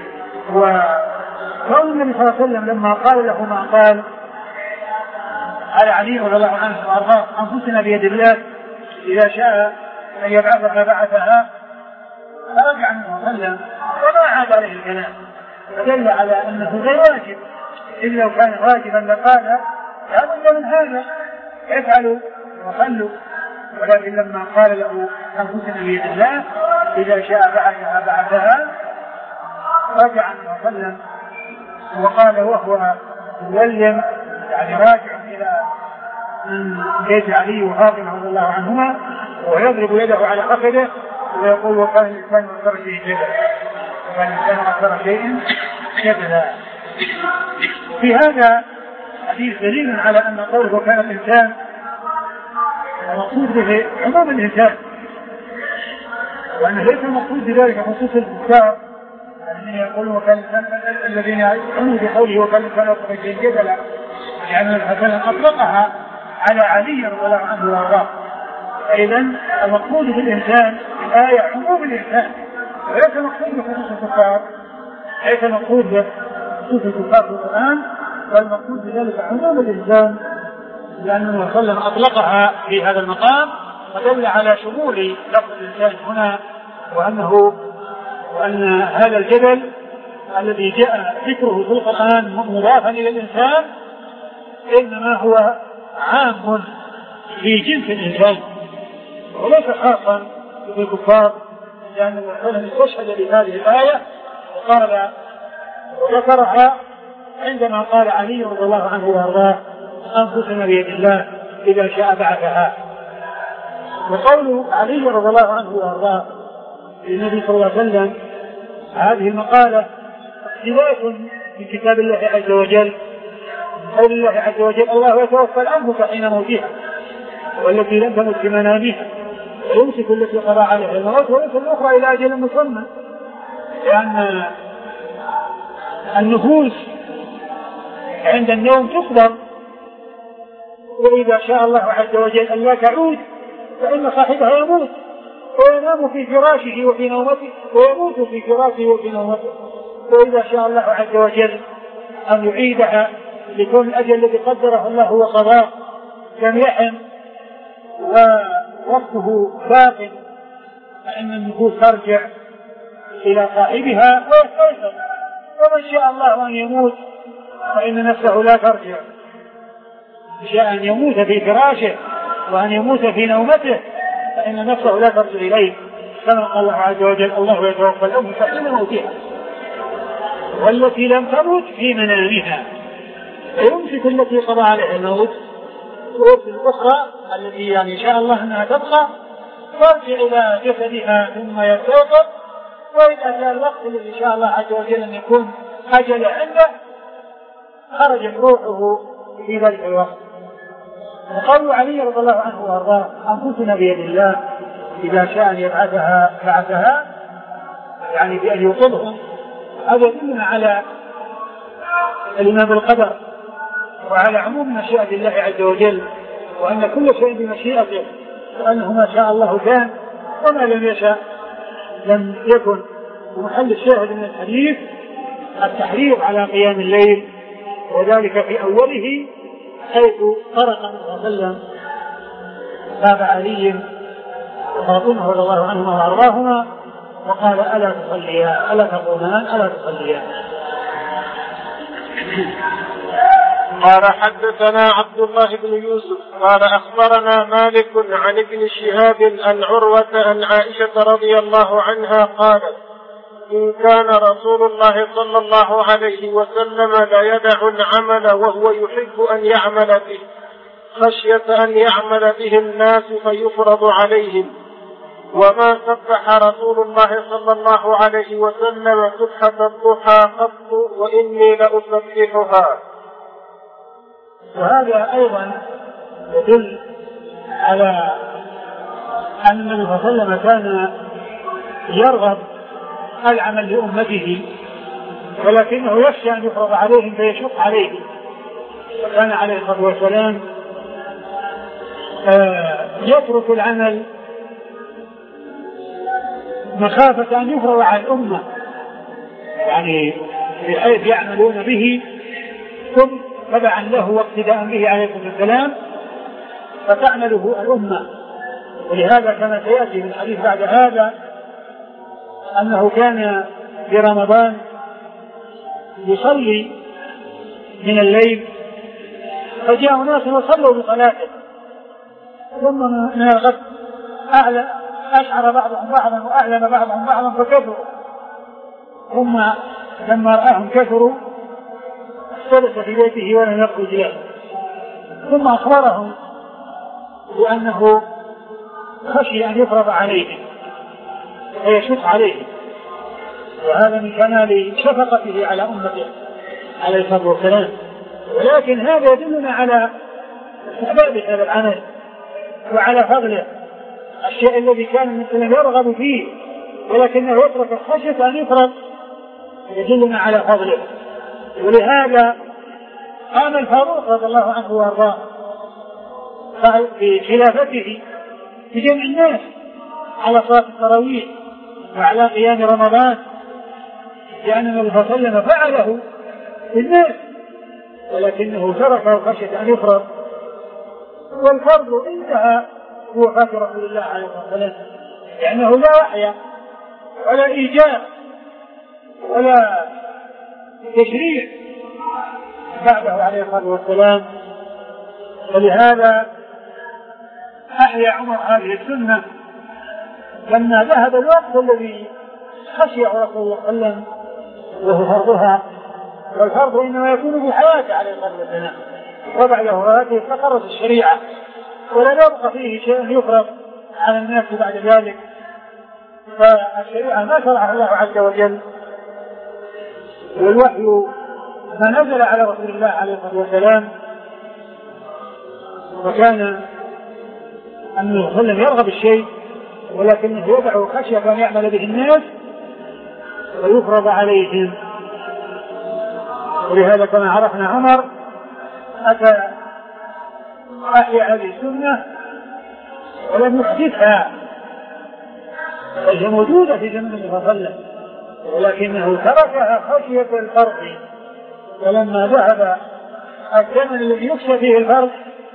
وقال النبي صلى الله عليه وسلم لما قال له ما قال على علي رضي الله عنه وارضاه أنفسنا بيد الله إذا شاء أن يبعثها بعثها، فرجع النبي صلى الله عليه وسلم وما عاد عليه الكلام، فدل على أنه غير واجب، إلا لو كان واجبا لقال لا بد من هذا افعلوا وصلوا، ولكن لما قال له أنفسنا بيد الله إذا شاء بعثها بعثها رجع النبي صلى الله عليه وسلم وقال وهو مولم يعني راجع إلى بيت علي وفاطمة رضي الله عنهما ويضرب يده على فخذه ويقول وكان الإنسان أكثر شيء جدلا، وكان الإنسان أكثر شيء جدلا. في هذا حديث دليل على أن قوله وكان الإنسان المقصود به عموم الإنسان، وأنه ليس المقصود بذلك خصوص الكفار الذين يقولون وكان الذين يؤمنون بقوله وكان الإنسان أكثر شيء جدلا، يعني الحسن أطلقها على علي رضي الله عنه وارضاه. إذا المقصود بالإنسان الآية عموم الإنسان وليس مقصود بخصوص الكفار، ليس مقصود بخصوص الكفار في القرآن، بل المقصود بذلك عموم الإنسان، لأن النبي صلى الله عليه وسلم أطلقها في هذا المقام ودل على شمول لفظ الإنسان هنا، وأنه وأن هذا الجبل الذي جاء ذكره في القرآن مضافا إلى الإنسان إنما هو عام في جنس الإنسان وليس خاصا بالكفار، لأن النبي صلى الله عليه وسلم استشهد بهذه الآية وقال وذكرها عندما قال علي رضي الله عنه وارضاه أنفسنا بيد الله إذا شاء بعثها. وقول علي رضي الله عنه وارضاه للنبي صلى الله عليه وسلم هذه المقالة اقتباس من كتاب الله عز وجل، قول الله عز وجل الله يتوفى الأنفس حين موتها والتي لم تمت في منامها ويمسك التي قضى عليها الموت ويرسل الأخرى إلى أجل مسمى، لأن النفوس عند النوم تقبض، وإذا شاء الله عز وجل أن لا تعود فإن صاحبها يموت وينام في فراشه وفي نومته ويموت في فراشه وفي نومته، وإذا شاء الله عز وجل أن يعيدها لكون الأجل الذي قدره الله وقضاه لم يحن ووقته باق، فإن النفوس ترجع إلى صاحبها ويستيقظ، ومن شاء الله أن يموت فإن نفسه لا ترجع، شاء أن يموت في فراشه وأن يموت في نومته فإن نفسه لا ترجع إليه، كما قال الله عز وجل الله يتوفى الأنفس حين موتها والتي لم تمت في منامها ويمسك التي قضى عليها الموت الشروط الأخرى التي يعني إن شاء الله أنها تبقى، ترجع إلى جسدها ثم يستيقظ، وإذا جاء الوقت الذي إن شاء الله عز وجل أن يكون أجل عنده خرجت روحه في ذلك الوقت. وقال علي رضي الله عنه وارضاه: أنفسنا بيد الله، إذا شاء أن يبعثها بعثها، يعني بأن يوقظهم. هذا يدلنا على الإيمان بالقدر وعلى عموم مشيئة الله عز وجل، وأن كل شيء بمشيئته، وأنه ما شاء الله كان وما لم يشاء لم يكن. ومحل الشاهد من الحديث التحريض على قيام الليل، وذلك في أوله حيث طرق النبي صلى الله عليه وسلم باب علي وفاطمة رضي الله عنهما وأرضاهما وقال: ألا تصليا ألا تقومان ألا تصليا. قال: حدثنا عبد الله بن يوسف قال: أخبرنا مالك عن ابن شهاب عن عروة عن عائشة رضي الله عنها قالت: إن كان رسول الله صلى الله عليه وسلم لا يدع العمل وهو يحب أن يعمل به خشية أن يعمل به الناس فيفرض عليهم، وما سبح رسول الله صلى الله عليه وسلم سبحة الضحى قط وإني لأسبحها. وهذا أيضا يدل على أن النبي صلى الله عليه وسلم كان يرغب العمل لأمته، ولكنه يخشى أن يفرض عليهم فيشق عليهم، وكان عليه الصلاة والسلام يترك العمل مخافة أن يفرض على الأمة، يعني بحيث يعملون به ثم تبعا له واقتداء به عليه الصلاة والسلام فتعمله الأمة. ولهذا كما سيأتي في الحديث بعد هذا أنه كان في رمضان يصلي من الليل، فجاء ناس وصلوا بصلاته، ثم من الغد أشعر بعضهم بعضا وأعلن بعضهم بعضا فكثروا، ثم لما رآهم كثروا جلس في بيته ولم يخرج له، ثم أخبرهم بأنه خشي أن يفرض عليهم فيشق عليهم، وهذا من كمال شفقته على أمته عليه الصلاة والسلام. ولكن هذا يدلنا على استحباب هذا العمل وعلى فضله، الشيء الذي كان المسلم يرغب فيه ولكنه يترك خشية أن يفرض يدلنا على فضله. ولهذا قام الفاروق رضي الله عنه وارضاه في خلافته بجمع الناس على صلاة التراويح وعلى قيام رمضان، لأن النبي صلى الله عليه وسلم فعله بالناس ولكنه تركه خشية أن يفرض. والفرض انتهى بوفاة رسول الله عليه الصلاة والسلام، لأنه لا وحي ولا إيجاب ولا تشريع بعده عليه الصلاة والسلام. ولهذا أحيا عمر هذه السنة لما ذهب الوقت الذي خشي رسول الله صلى الله عليه وسلم وهو فرضها، والفرض إنما يكون في حياته عليه الصلاة والسلام، وبعد وفاته استقرت الشريعة ولا يبقى فيه شيء يفرض على الناس بعد ذلك، فالشريعة ما شرعها الله عز وجل. والوحي ما نزل على رسول الله عليه الصلاة والسلام، وكان النبي صلى الله عليه وسلم يرغب الشيء ولكنه يدعو خشية أن يعمل به الناس ويفرض عليهم. ولهذا كما عرفنا عمر أتى أحيا هذه السنة ولم يحدثها، بل هي موجودة في زمن النبي صلى الله عليه وسلم ولكنه تركها خشية الفرض. فلما ذهب الزمن الذي يخشى فيه الفرض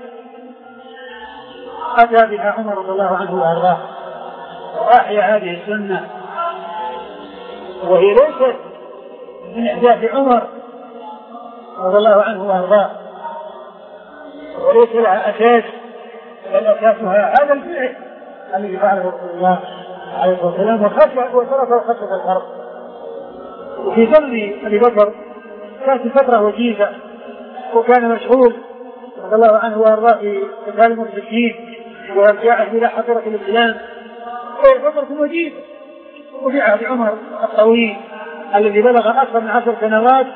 أتى بها عمر رضي الله عنه وأرضاه وأحيا هذه السنة، وهي ليست من إحداث عمر رضي الله عنه وأرضاه وليس لها أساس، بل أساسها هذا الفعل الذي فعله رسول الله عليه الصلاة والسلام وخشى وتركه خشية الفرض. وفي زمن أبي بكر كانت فترة وجيزة وكان مشغول رضي الله عنه وارضاه في قتال المشركين وارجاعه الى حضره الاسلام، وهي فتره وجيزه. وفي عهد عمر الطويل الذي بلغ اكثر من عشر سنوات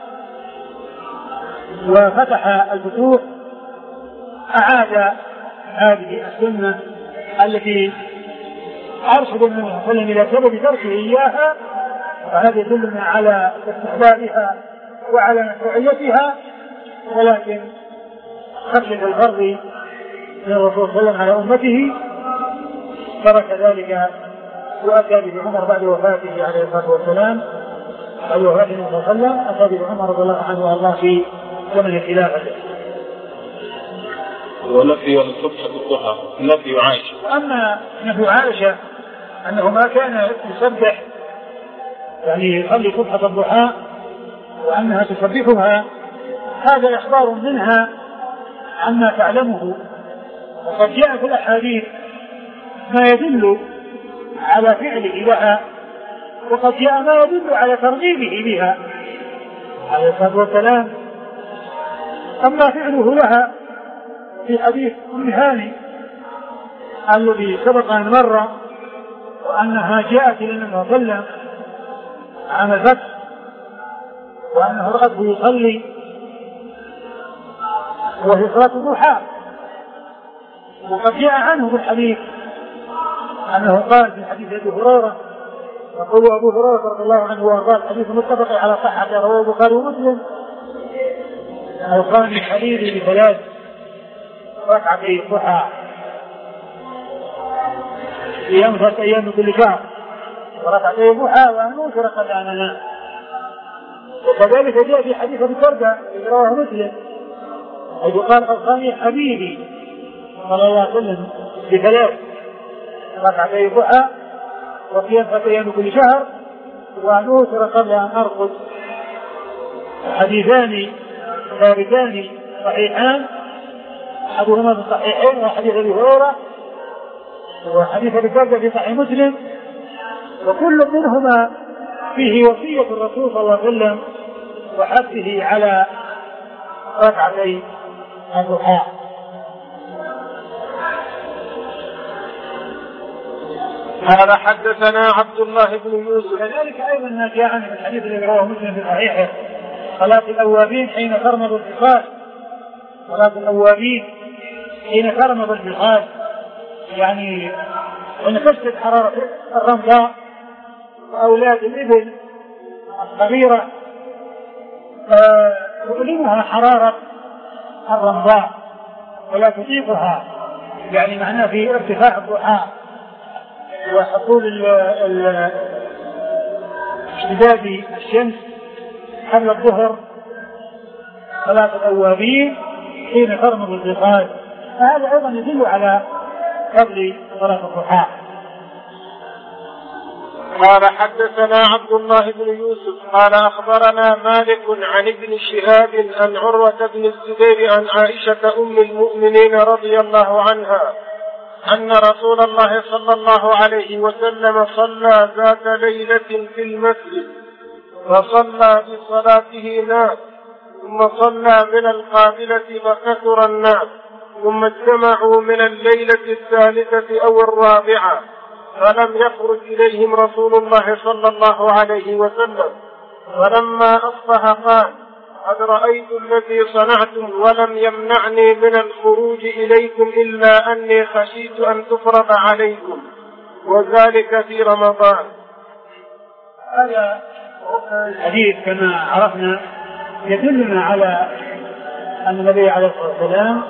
وفتح الفتوح اعاد هذه السنه التي ارشد النبي صلى الله عليه وسلم الى سبب تركه اياها، وهذا يدلنا على استحبابها وعلى مشروعيتها، ولكن خشية الفرض من الرسول صلى الله عليه وسلم على أمته ترك ذلك وأتى به عمر بعد وفاته عليه الصلاة والسلام، بعد وفاة النبي صلى الله عليه وسلم أتى به عمر رضي الله عنه وأرضاه في زمن خلافته. ونفي الصبح بالضحى نفي عائشة. وأما نفي عائشة أنه ما كان يسبح يعني يصلي صبحة الضحى وأنها تسبحها، هذا إخبار منها عما تعلمه، وقد جاء في الأحاديث ما يدل على فعله لها، وقد جاء ما يدل على ترغيبه بها عليه الصلاة والسلام. أما فعله لها في حديث أم هاني الذي سبق أن مر، وأنها جاءت إلى النبي صلى الله عليه وسلم عام الفتح وأنه رأته يصلي وهي صلاة الضحى، وقد جاء عنه في الحديث أنه قال في حديث أبي هريرة، يقول أبو هريرة رضي الله عنه وأرضاه الحديث متفق على صحته رواه البخاري ومسلم، أو قال من حديث بثلاث ركعتي الضحى في يوم ثلاثة أيام من كل شهر وركعتي الضحى وأن نوتر قبل أن ننام. وكذلك جاء في حديث أبي الدرداء رواه مسلم حيث قال أوصاني حبيبي صلى الله عليه وسلم بثلاث ركعتي الضحى وقيام ثلاثة أيام من كل شهر وأن أوتر قبل أن أرقد. حديثان ثابتان صحيحان، أحدهما في الصحيحين وحديث أبي هريرة وحديث أبي الدرداء في صحيح مسلم، وكل منهما فيه وصية الرسول صلى الله عليه وسلم وحثه على ركعتي الضحى. قال حدثنا عبد الله بن يوسف. كذلك أيضا ما جاء عنه في الحديث الذي رواه مسلم في صحيحه صلاة الأوابين حين ترمض الفصال، صلاة الأوابين حين ترمض الفصال يعني أن تشتد حرارة الرمضاء وأولاد الإبل الصغيرة تؤلمها حرارة الرمضاء ولا تطيقها، يعني معناه في ارتفاع الضحى وحصول اشتداد الشمس قبل الظهر. صلاة الأوابين حين ترمض الفصال، فهذا أيضا يدل على فضل صلاة الضحى. قال حدثنا عبد الله بن يوسف قال أخبرنا مالك عن ابن شهاب عن عروة بن الزبير عن عائشة أم المؤمنين رضي الله عنها أن رسول الله صلى الله عليه وسلم صلى ذات ليلة في المسجد وصلى بصلاته ناس، ثم صلى من القابلة فكثر الناس، ثم اجتمعوا من الليلة الثالثة أو الرابعة فلم يخرج إليهم رسول الله صلى الله عليه وسلم، فلما أصبح قال قد رأيت الذي صنعتم ولم يمنعني من الخروج إليكم إلا أني خشيت أن تفرض عليكم وذلك في رمضان. هذا الحديث كما عرفنا يدلنا على أن النبي عليه الصلاة والسلام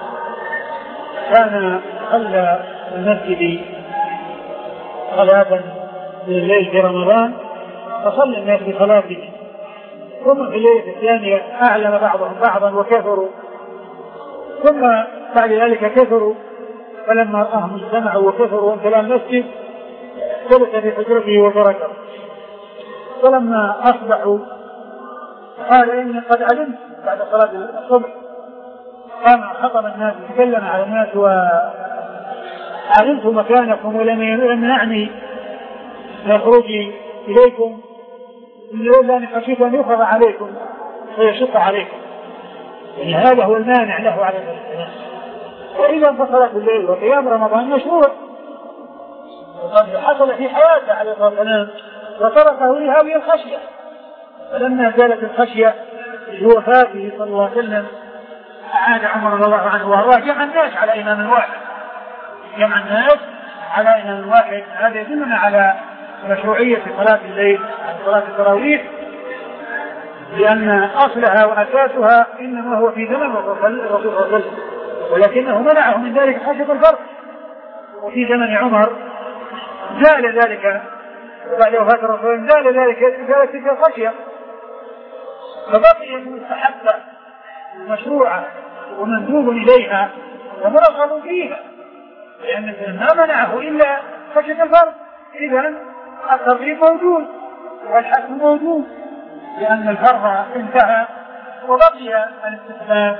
كان صلى المسجد صلاة في الليل في رمضان فصلى الناس بصلاته، ثم في الليلة الثانية أعلم بعضهم بعضا وكثروا، ثم بعد ذلك كثروا، فلما رآهم اجتمعوا وكثروا وامتلأ المسجد جلس في حجرته وتركه، فلما أصبحوا قال إني قد علمت بعد صلاة الصبح قام خطب الناس وتكلم على الناس وعلمت مكانكم ولم يمنعني من خروجي إليكم إلا أن خشيت أن يفرض عليكم ويشق عليكم. يعني هذا هو المانع له على الناس. وإذا انفصلت الليل وقيام رمضان مشروع، وقد حصل في حياته عليه الصلاة والسلام وتركه لهذه الخشية، فلما زالت الخشية بوفاته صلى الله عليه وسلم أعاد عمر رضي الله عنه وارضاه جمع الناس على إمام واحد، جمع الناس على إمام واحد. هذا يدلنا على مشروعية صلاة الليل عن صلاة التراويح، لأن أصلها وأساسها إنما هو في زمن الرسول صلى الله عليه وسلم، ولكنه منعه من ذلك خشية الفرق. وفي زمن عمر زال ذلك بعد وفاة الرسول، زال ذلك زالت تلك الخشية، فبقي المستحبة مشروعة ومندوب إليها ومرغب فيها، لأن ما منعه إلا خشية الفرق. إذن الترغيب موجود والحث موجود، لأن الفرق انتهى وبقي الاستحباب.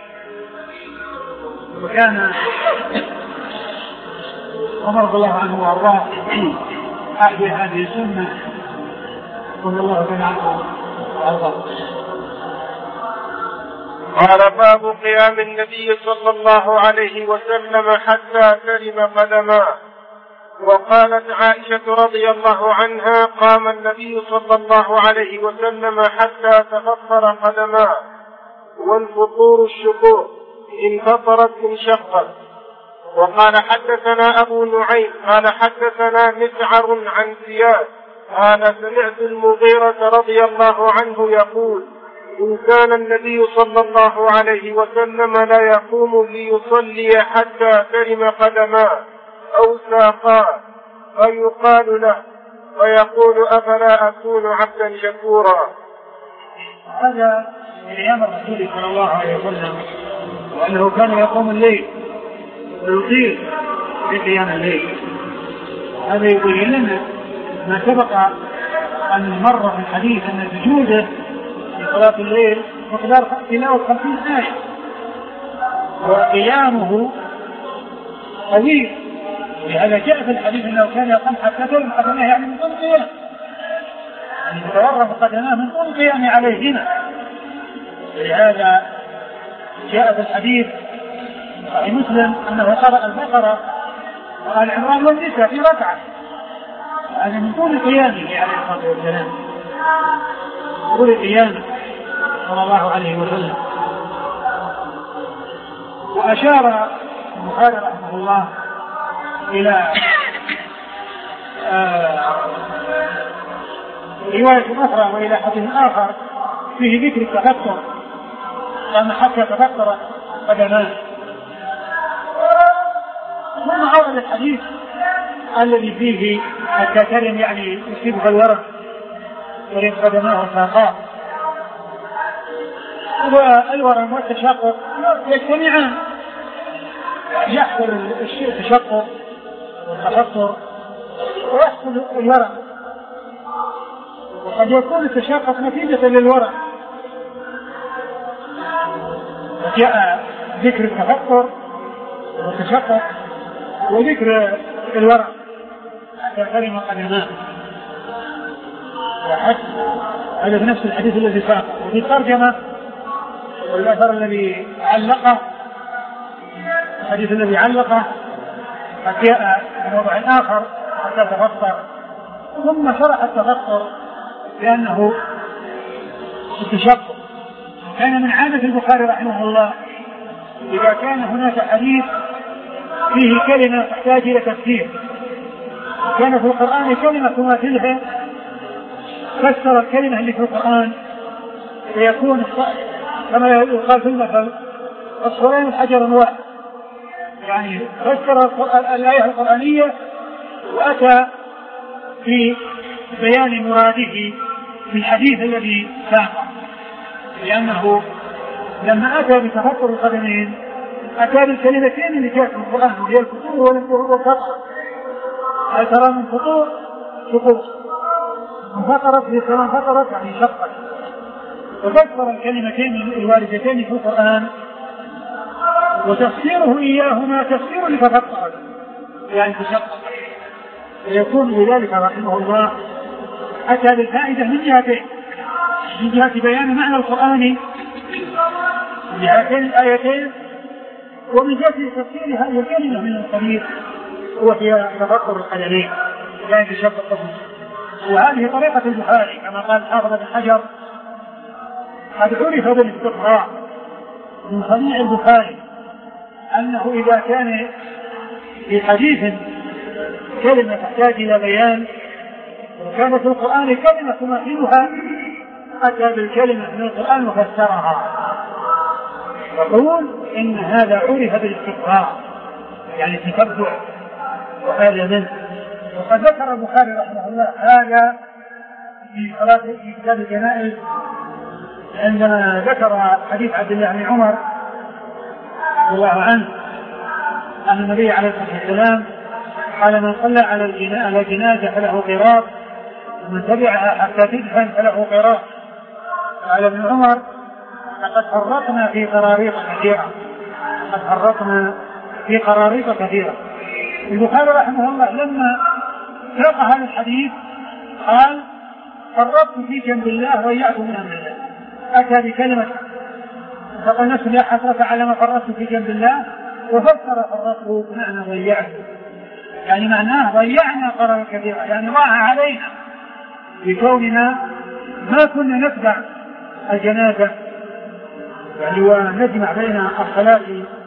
وكان عمر رضي الله عنه وارضاه أحيا هذه السنة رضي الله تعالى عنه وارضاه. قال باب قيام النبي صلى الله عليه وسلم حتى ترم قدماه. وقالت عائشة رضي الله عنها قام النبي صلى الله عليه وسلم حتى تفطر قدماه، والفطور الشقوق إن فطرت انشقت. وقال حدثنا أبو نعيم قال حدثنا مسعر عن زياد قال سمعت المغيرة رضي الله عنه يقول إن كان النبي صلى الله عليه وسلم لا يقوم ليصلي حتى ترم قدماه أو ساقاه فيقال له ويقول أفلا أكون عبدا شكورا. هذا من أيام الرسول صلى الله عليه وسلم، وأنه كان يقوم الليل ويطيل في قيام الليل. هذا يبين لنا ما سبق أن مر في الحديث أن سجوده في صلاة الليل مقدار تلاوة خمسين آية، وقيامه طويل. لهذا جاء في الحديث أنه كان يقوم حتى ترم قدماه، يعني من طول قيامه، يعني تورم قدماه من طول قيامه عليهما. لهذا جاء في الحديث صحيح مسلم أنه قرأ البقرة وآل عمران والنساء في ركعة، هذا من طول قيامه عليه الصلاة والسلام، طول قيامه صلى الله عليه وسلم. وأشار البخاري رحمه الله إلى آه رواية أخرى وإلى حديث آخر فيه ذكر التفكر، لأن حتى تفكر قدمان. ثم عرض الحديث الذي فيه حتى ترم يعني يصيبه الورم ترم قدماه وساقاه، والورم والتشقق يجتمعان، يحصل التشقق والتفطر ويحصل الورم، وقد يكون التشقق نتيجة للورم. جاء ذكر التفطر والتشقق وذكر الورم حتى كلمة قدماه، هذا في نفس الحديث الذي ساق. وفي الترجمة والأثر الذي علقه، الحديث الذي علقه قد جاء في موضع آخر حتى تفطر، ثم شرح التفطر لأنه التشقق. كان من عادة البخاري رحمه الله إذا كان هناك حديث فيه كلمة تحتاج إلى تفسير، كان في القرآن كلمة تماثلها فسر الكلمة اللي في القرآن، ويكون كما يقال في المثل القرآن حجر واحد، يعني فسر الآية القرآنية وأتى في بيان مراده في الحديث الذي ساق، لأنه لما أتى بتفطر القدمين أتى بالكلمتين اللي جاءت في القرآن، هي الفطور والفطر. هل ترى من فطور سقوط، من فطرت في كمان فطرت يعني شقت، وفسر الكلمتين الواردتين في القرآن، وتفسيره إياهما تفسير لتفطرت يعني تشقق. ويكون لذلك رحمه الله أتى بالفائدة من جهتين، من جهة بيان معنى القرآن بهاتين الآيتين ومن جهة تفسير هذه الكلمة من القبيل وهي تفكر القدمين يعني في شق القبول. وهذه طريقة البخاري كما قال حافظ بن حجر قد عرف بالاستقراء من صنيع البخاري أنه إذا كان في حديث كلمة تحتاج إلى بيان وكانت في القرآن كلمة تماثلها أتى بالكلمة من القرآن وفسرها. يقول إن هذا عرف بالاستقراء يعني تتبع وهذا منه. وقد ذكر البخاري رحمه الله هذا في صلاة في كتاب الجنائز عندما ذكر حديث عبد الله بن عمر رضي الله عنه أن النبي عليه الصلاة والسلام قال من صلى على الجنازة فله قراط ومن تبعها حتى تدفن فله قراط. قال ابن عمر لقد فرطنا في قراريط كثيرة لقد فرطنا في قراريط كثيرة. البخاري رحمه الله لما ساق هذا الحديث قال فرطت في جنب الله ضيعت من أمر الله. أتى بكلمة فقال نفسي لا حسرة على ما فرطت في جنب الله وفسر فرطه بمعنى ضيعته يعني معناه ضيعنا قرار كثيرة يعني ضاع علينا بكوننا ما كنا نتبع الجنازة يعني ونجمع بين الصلاة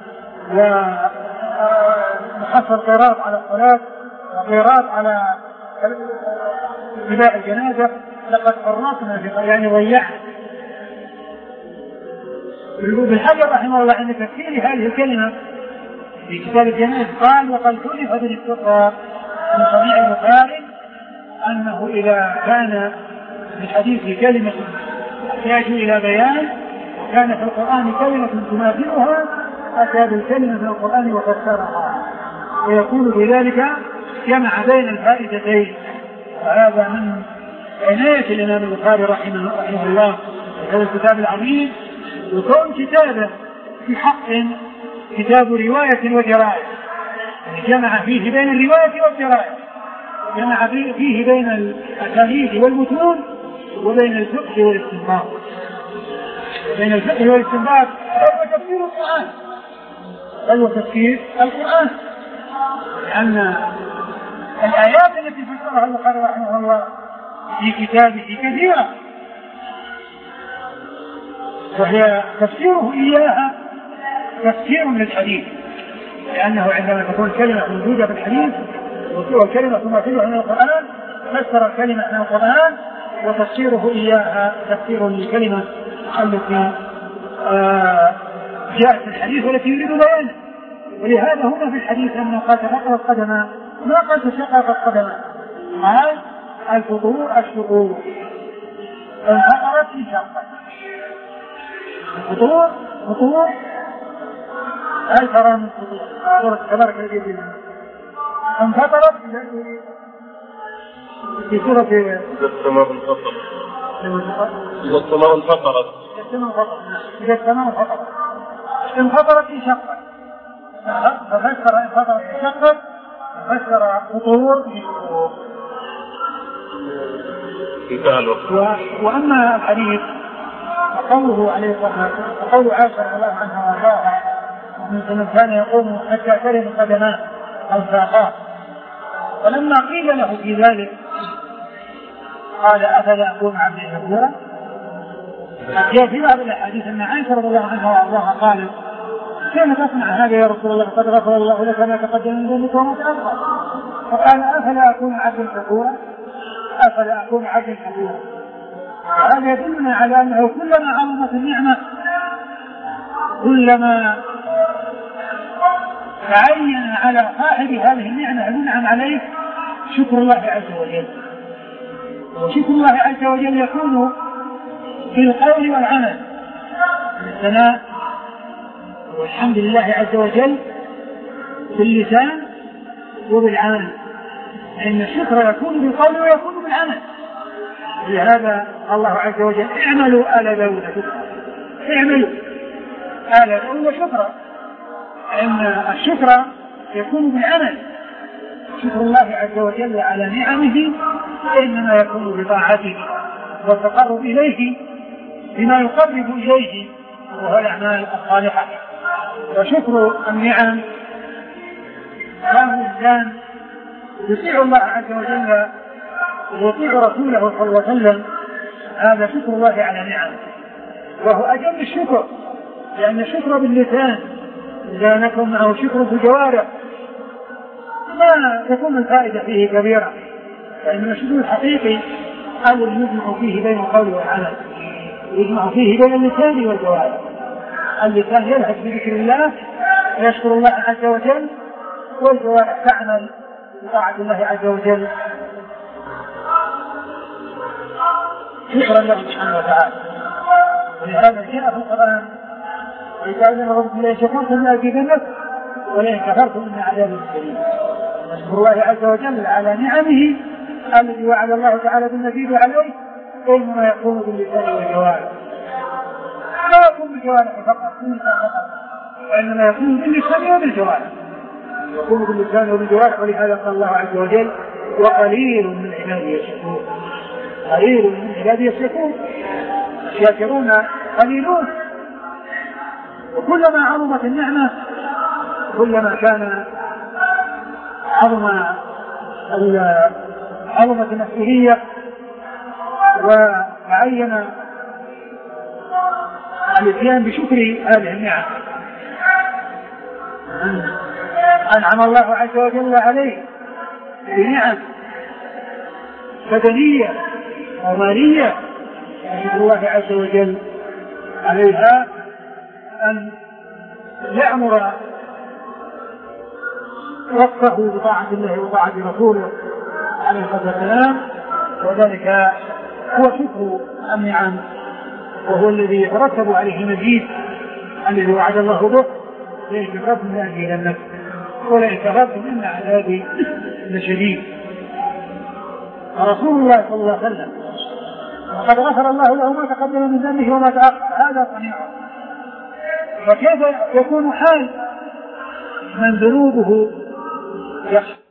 ونحصل قراط على الصلاة وقراط على اتباع الجنازة. لقد فرطنا في يعني ضيعنا. ابن حجر رحمه الله عند تفسير هذه الكلمة في كتاب الجنائز قال وقد كلف بالاستقراء من صنيع البخاري أنه إذا كان الحديث كلمة تحتاج إلى بيان وكان في القرآن كلمة تماثلها أتى بالكلمة من القرآن وفسرها ويكون بذلك جمع بين الفائدتين. وهذا من عناية الإمام البخاري رحمه الله هذا الكتاب العظيم وكون كتابه في حق كتاب رواية ودراية يعني جمع فيه بين الرواية والدراية جمع فيه بين الأسانيد والمتون وبين الفقه والاستنباط. بين الفقه والاستنباط هو تفسير القرآن هو تفسير القرآن لأن الآيات التي فسرها البخاري رحمه الله في كتابه كثيرة وهي تفسيره إياها تفسير للحديث لأنه عندما تكون كلمة موجودة في الحديث والكلمة تماثلها من القرآن فسر الكلمة من القرآن وتفسيره إياها تفسير للكلمة التي آه جاءت في الحديث والتي يريد بيانها. ولهذا هنا في الحديث أنه قال تفقرت قدما ما قال تشققت قدما قال الفطور الشقوق انفقرت انشقت. الفطور فطور هل ترى من فطور سورة تبارك الذي بنا انفطرت في سورة إذا السماء انفطرت إذا السماء انفطرت إذا السماء انفطرت انفطرت انشقت. ففسر انفطرت انشقت فسر فطور انتهى الوقت. وأما الحديث وقوله عليه الصلاة والسلام وقول عائشة رضي الله عنها وارضاها من كان يقوم حتى تلم قدماه أو ساقاه فلما قيل له في ذلك قال أفلا أكون عبدا شكورا. جاء في بعض الأحاديث أن عائشة رضي الله عنها وارضاها قالت كيف تصنع هذا يا رسول الله قد غفر الله لك ما تقدم من ذنبك وما تأخر. فقال أفلا أكون عبدا شكورا أفلا أكون عبدا شكورا. هذا يدلنا على أنه كلما عظمت النعمة كلما تعين على صاحب هذه النعمة المنعم عليه شكر الله عز وجل. وشكر الله عز وجل يكون في القول والعمل الثناء والحمد لله عز وجل في اللسان وبالعمل إن الشكر يكون بالقول ويكون بالعمل. لهذا الله عز وجل اعملوا آل داود شكرا اعملوا آل داود شكرا إن الشكر يكون بالعمل. شكر الله عز وجل على نعمه إنما يكون بطاعته والتقرب إليه بما يقرب إليه وهو الأعمال الصالحة. وشكر النعم كان الإنسان يطيع الله عز وجل ويطيع رسوله صلى الله عليه وسلم، هذا شكر الله على نعمه، وهو أجل الشكر، لأن الشكر باللسان إذا نكون معه شكر بالجوارح ما تكون الفائدة فيه كبيرة، لأن الشكر الحقيقي الذي يجمع فيه بين القول والعمل، يجمع فيه بين اللسان والجوارح. اللسان يلهج بذكر الله يشكر الله عز وجل، والجوارح تعمل بطاعة الله عز وجل شكرا له سبحانه وتعالى. ولهذا جاء في القرآن: وإذا أذن ربكم لئن شكرتم لأزيدنكم ولئن كفرتم إن عذابي لشديد. نشكر الله عز وجل على نعمه الذي وعد الله تعالى بالمزيد عليه، إنما يكون باللسان والجوارح، لا يكون بالجوارح فقط، وإنما يكون باللسان وبالجوارح، يكون باللسان وبالجوارح. ولهذا قال الله عز وجل: وقليل من عبادي يشكرون. قليل من عبادي يشكرون، الشاكرون قليلون. وكلما عظمت النعمة كلما كان عظم عظمت المسؤولية، وعين الاتيان بشكر هذه النعم. أنعم الله عز وجل عليه بنعم بدنية ومالية، يشكر الله عز وجل عليها أن يأمر وفقه بطاعة الله وطاعة رسوله عليه الصلاة والسلام، وذلك هو شكر النعم، وهو الذي يترتب عليه المزيد الذي وعد الله به: لئن كفرتم لأزيدنكم ولئن كفرتم إن عذابي لشديد. رسول الله صلى الله عليه وسلم وقد غفر الله له ما تقدم من ذنبه وما تأخر، هذا صنيعه. فكيف يكون حال من ذنوبه يخشى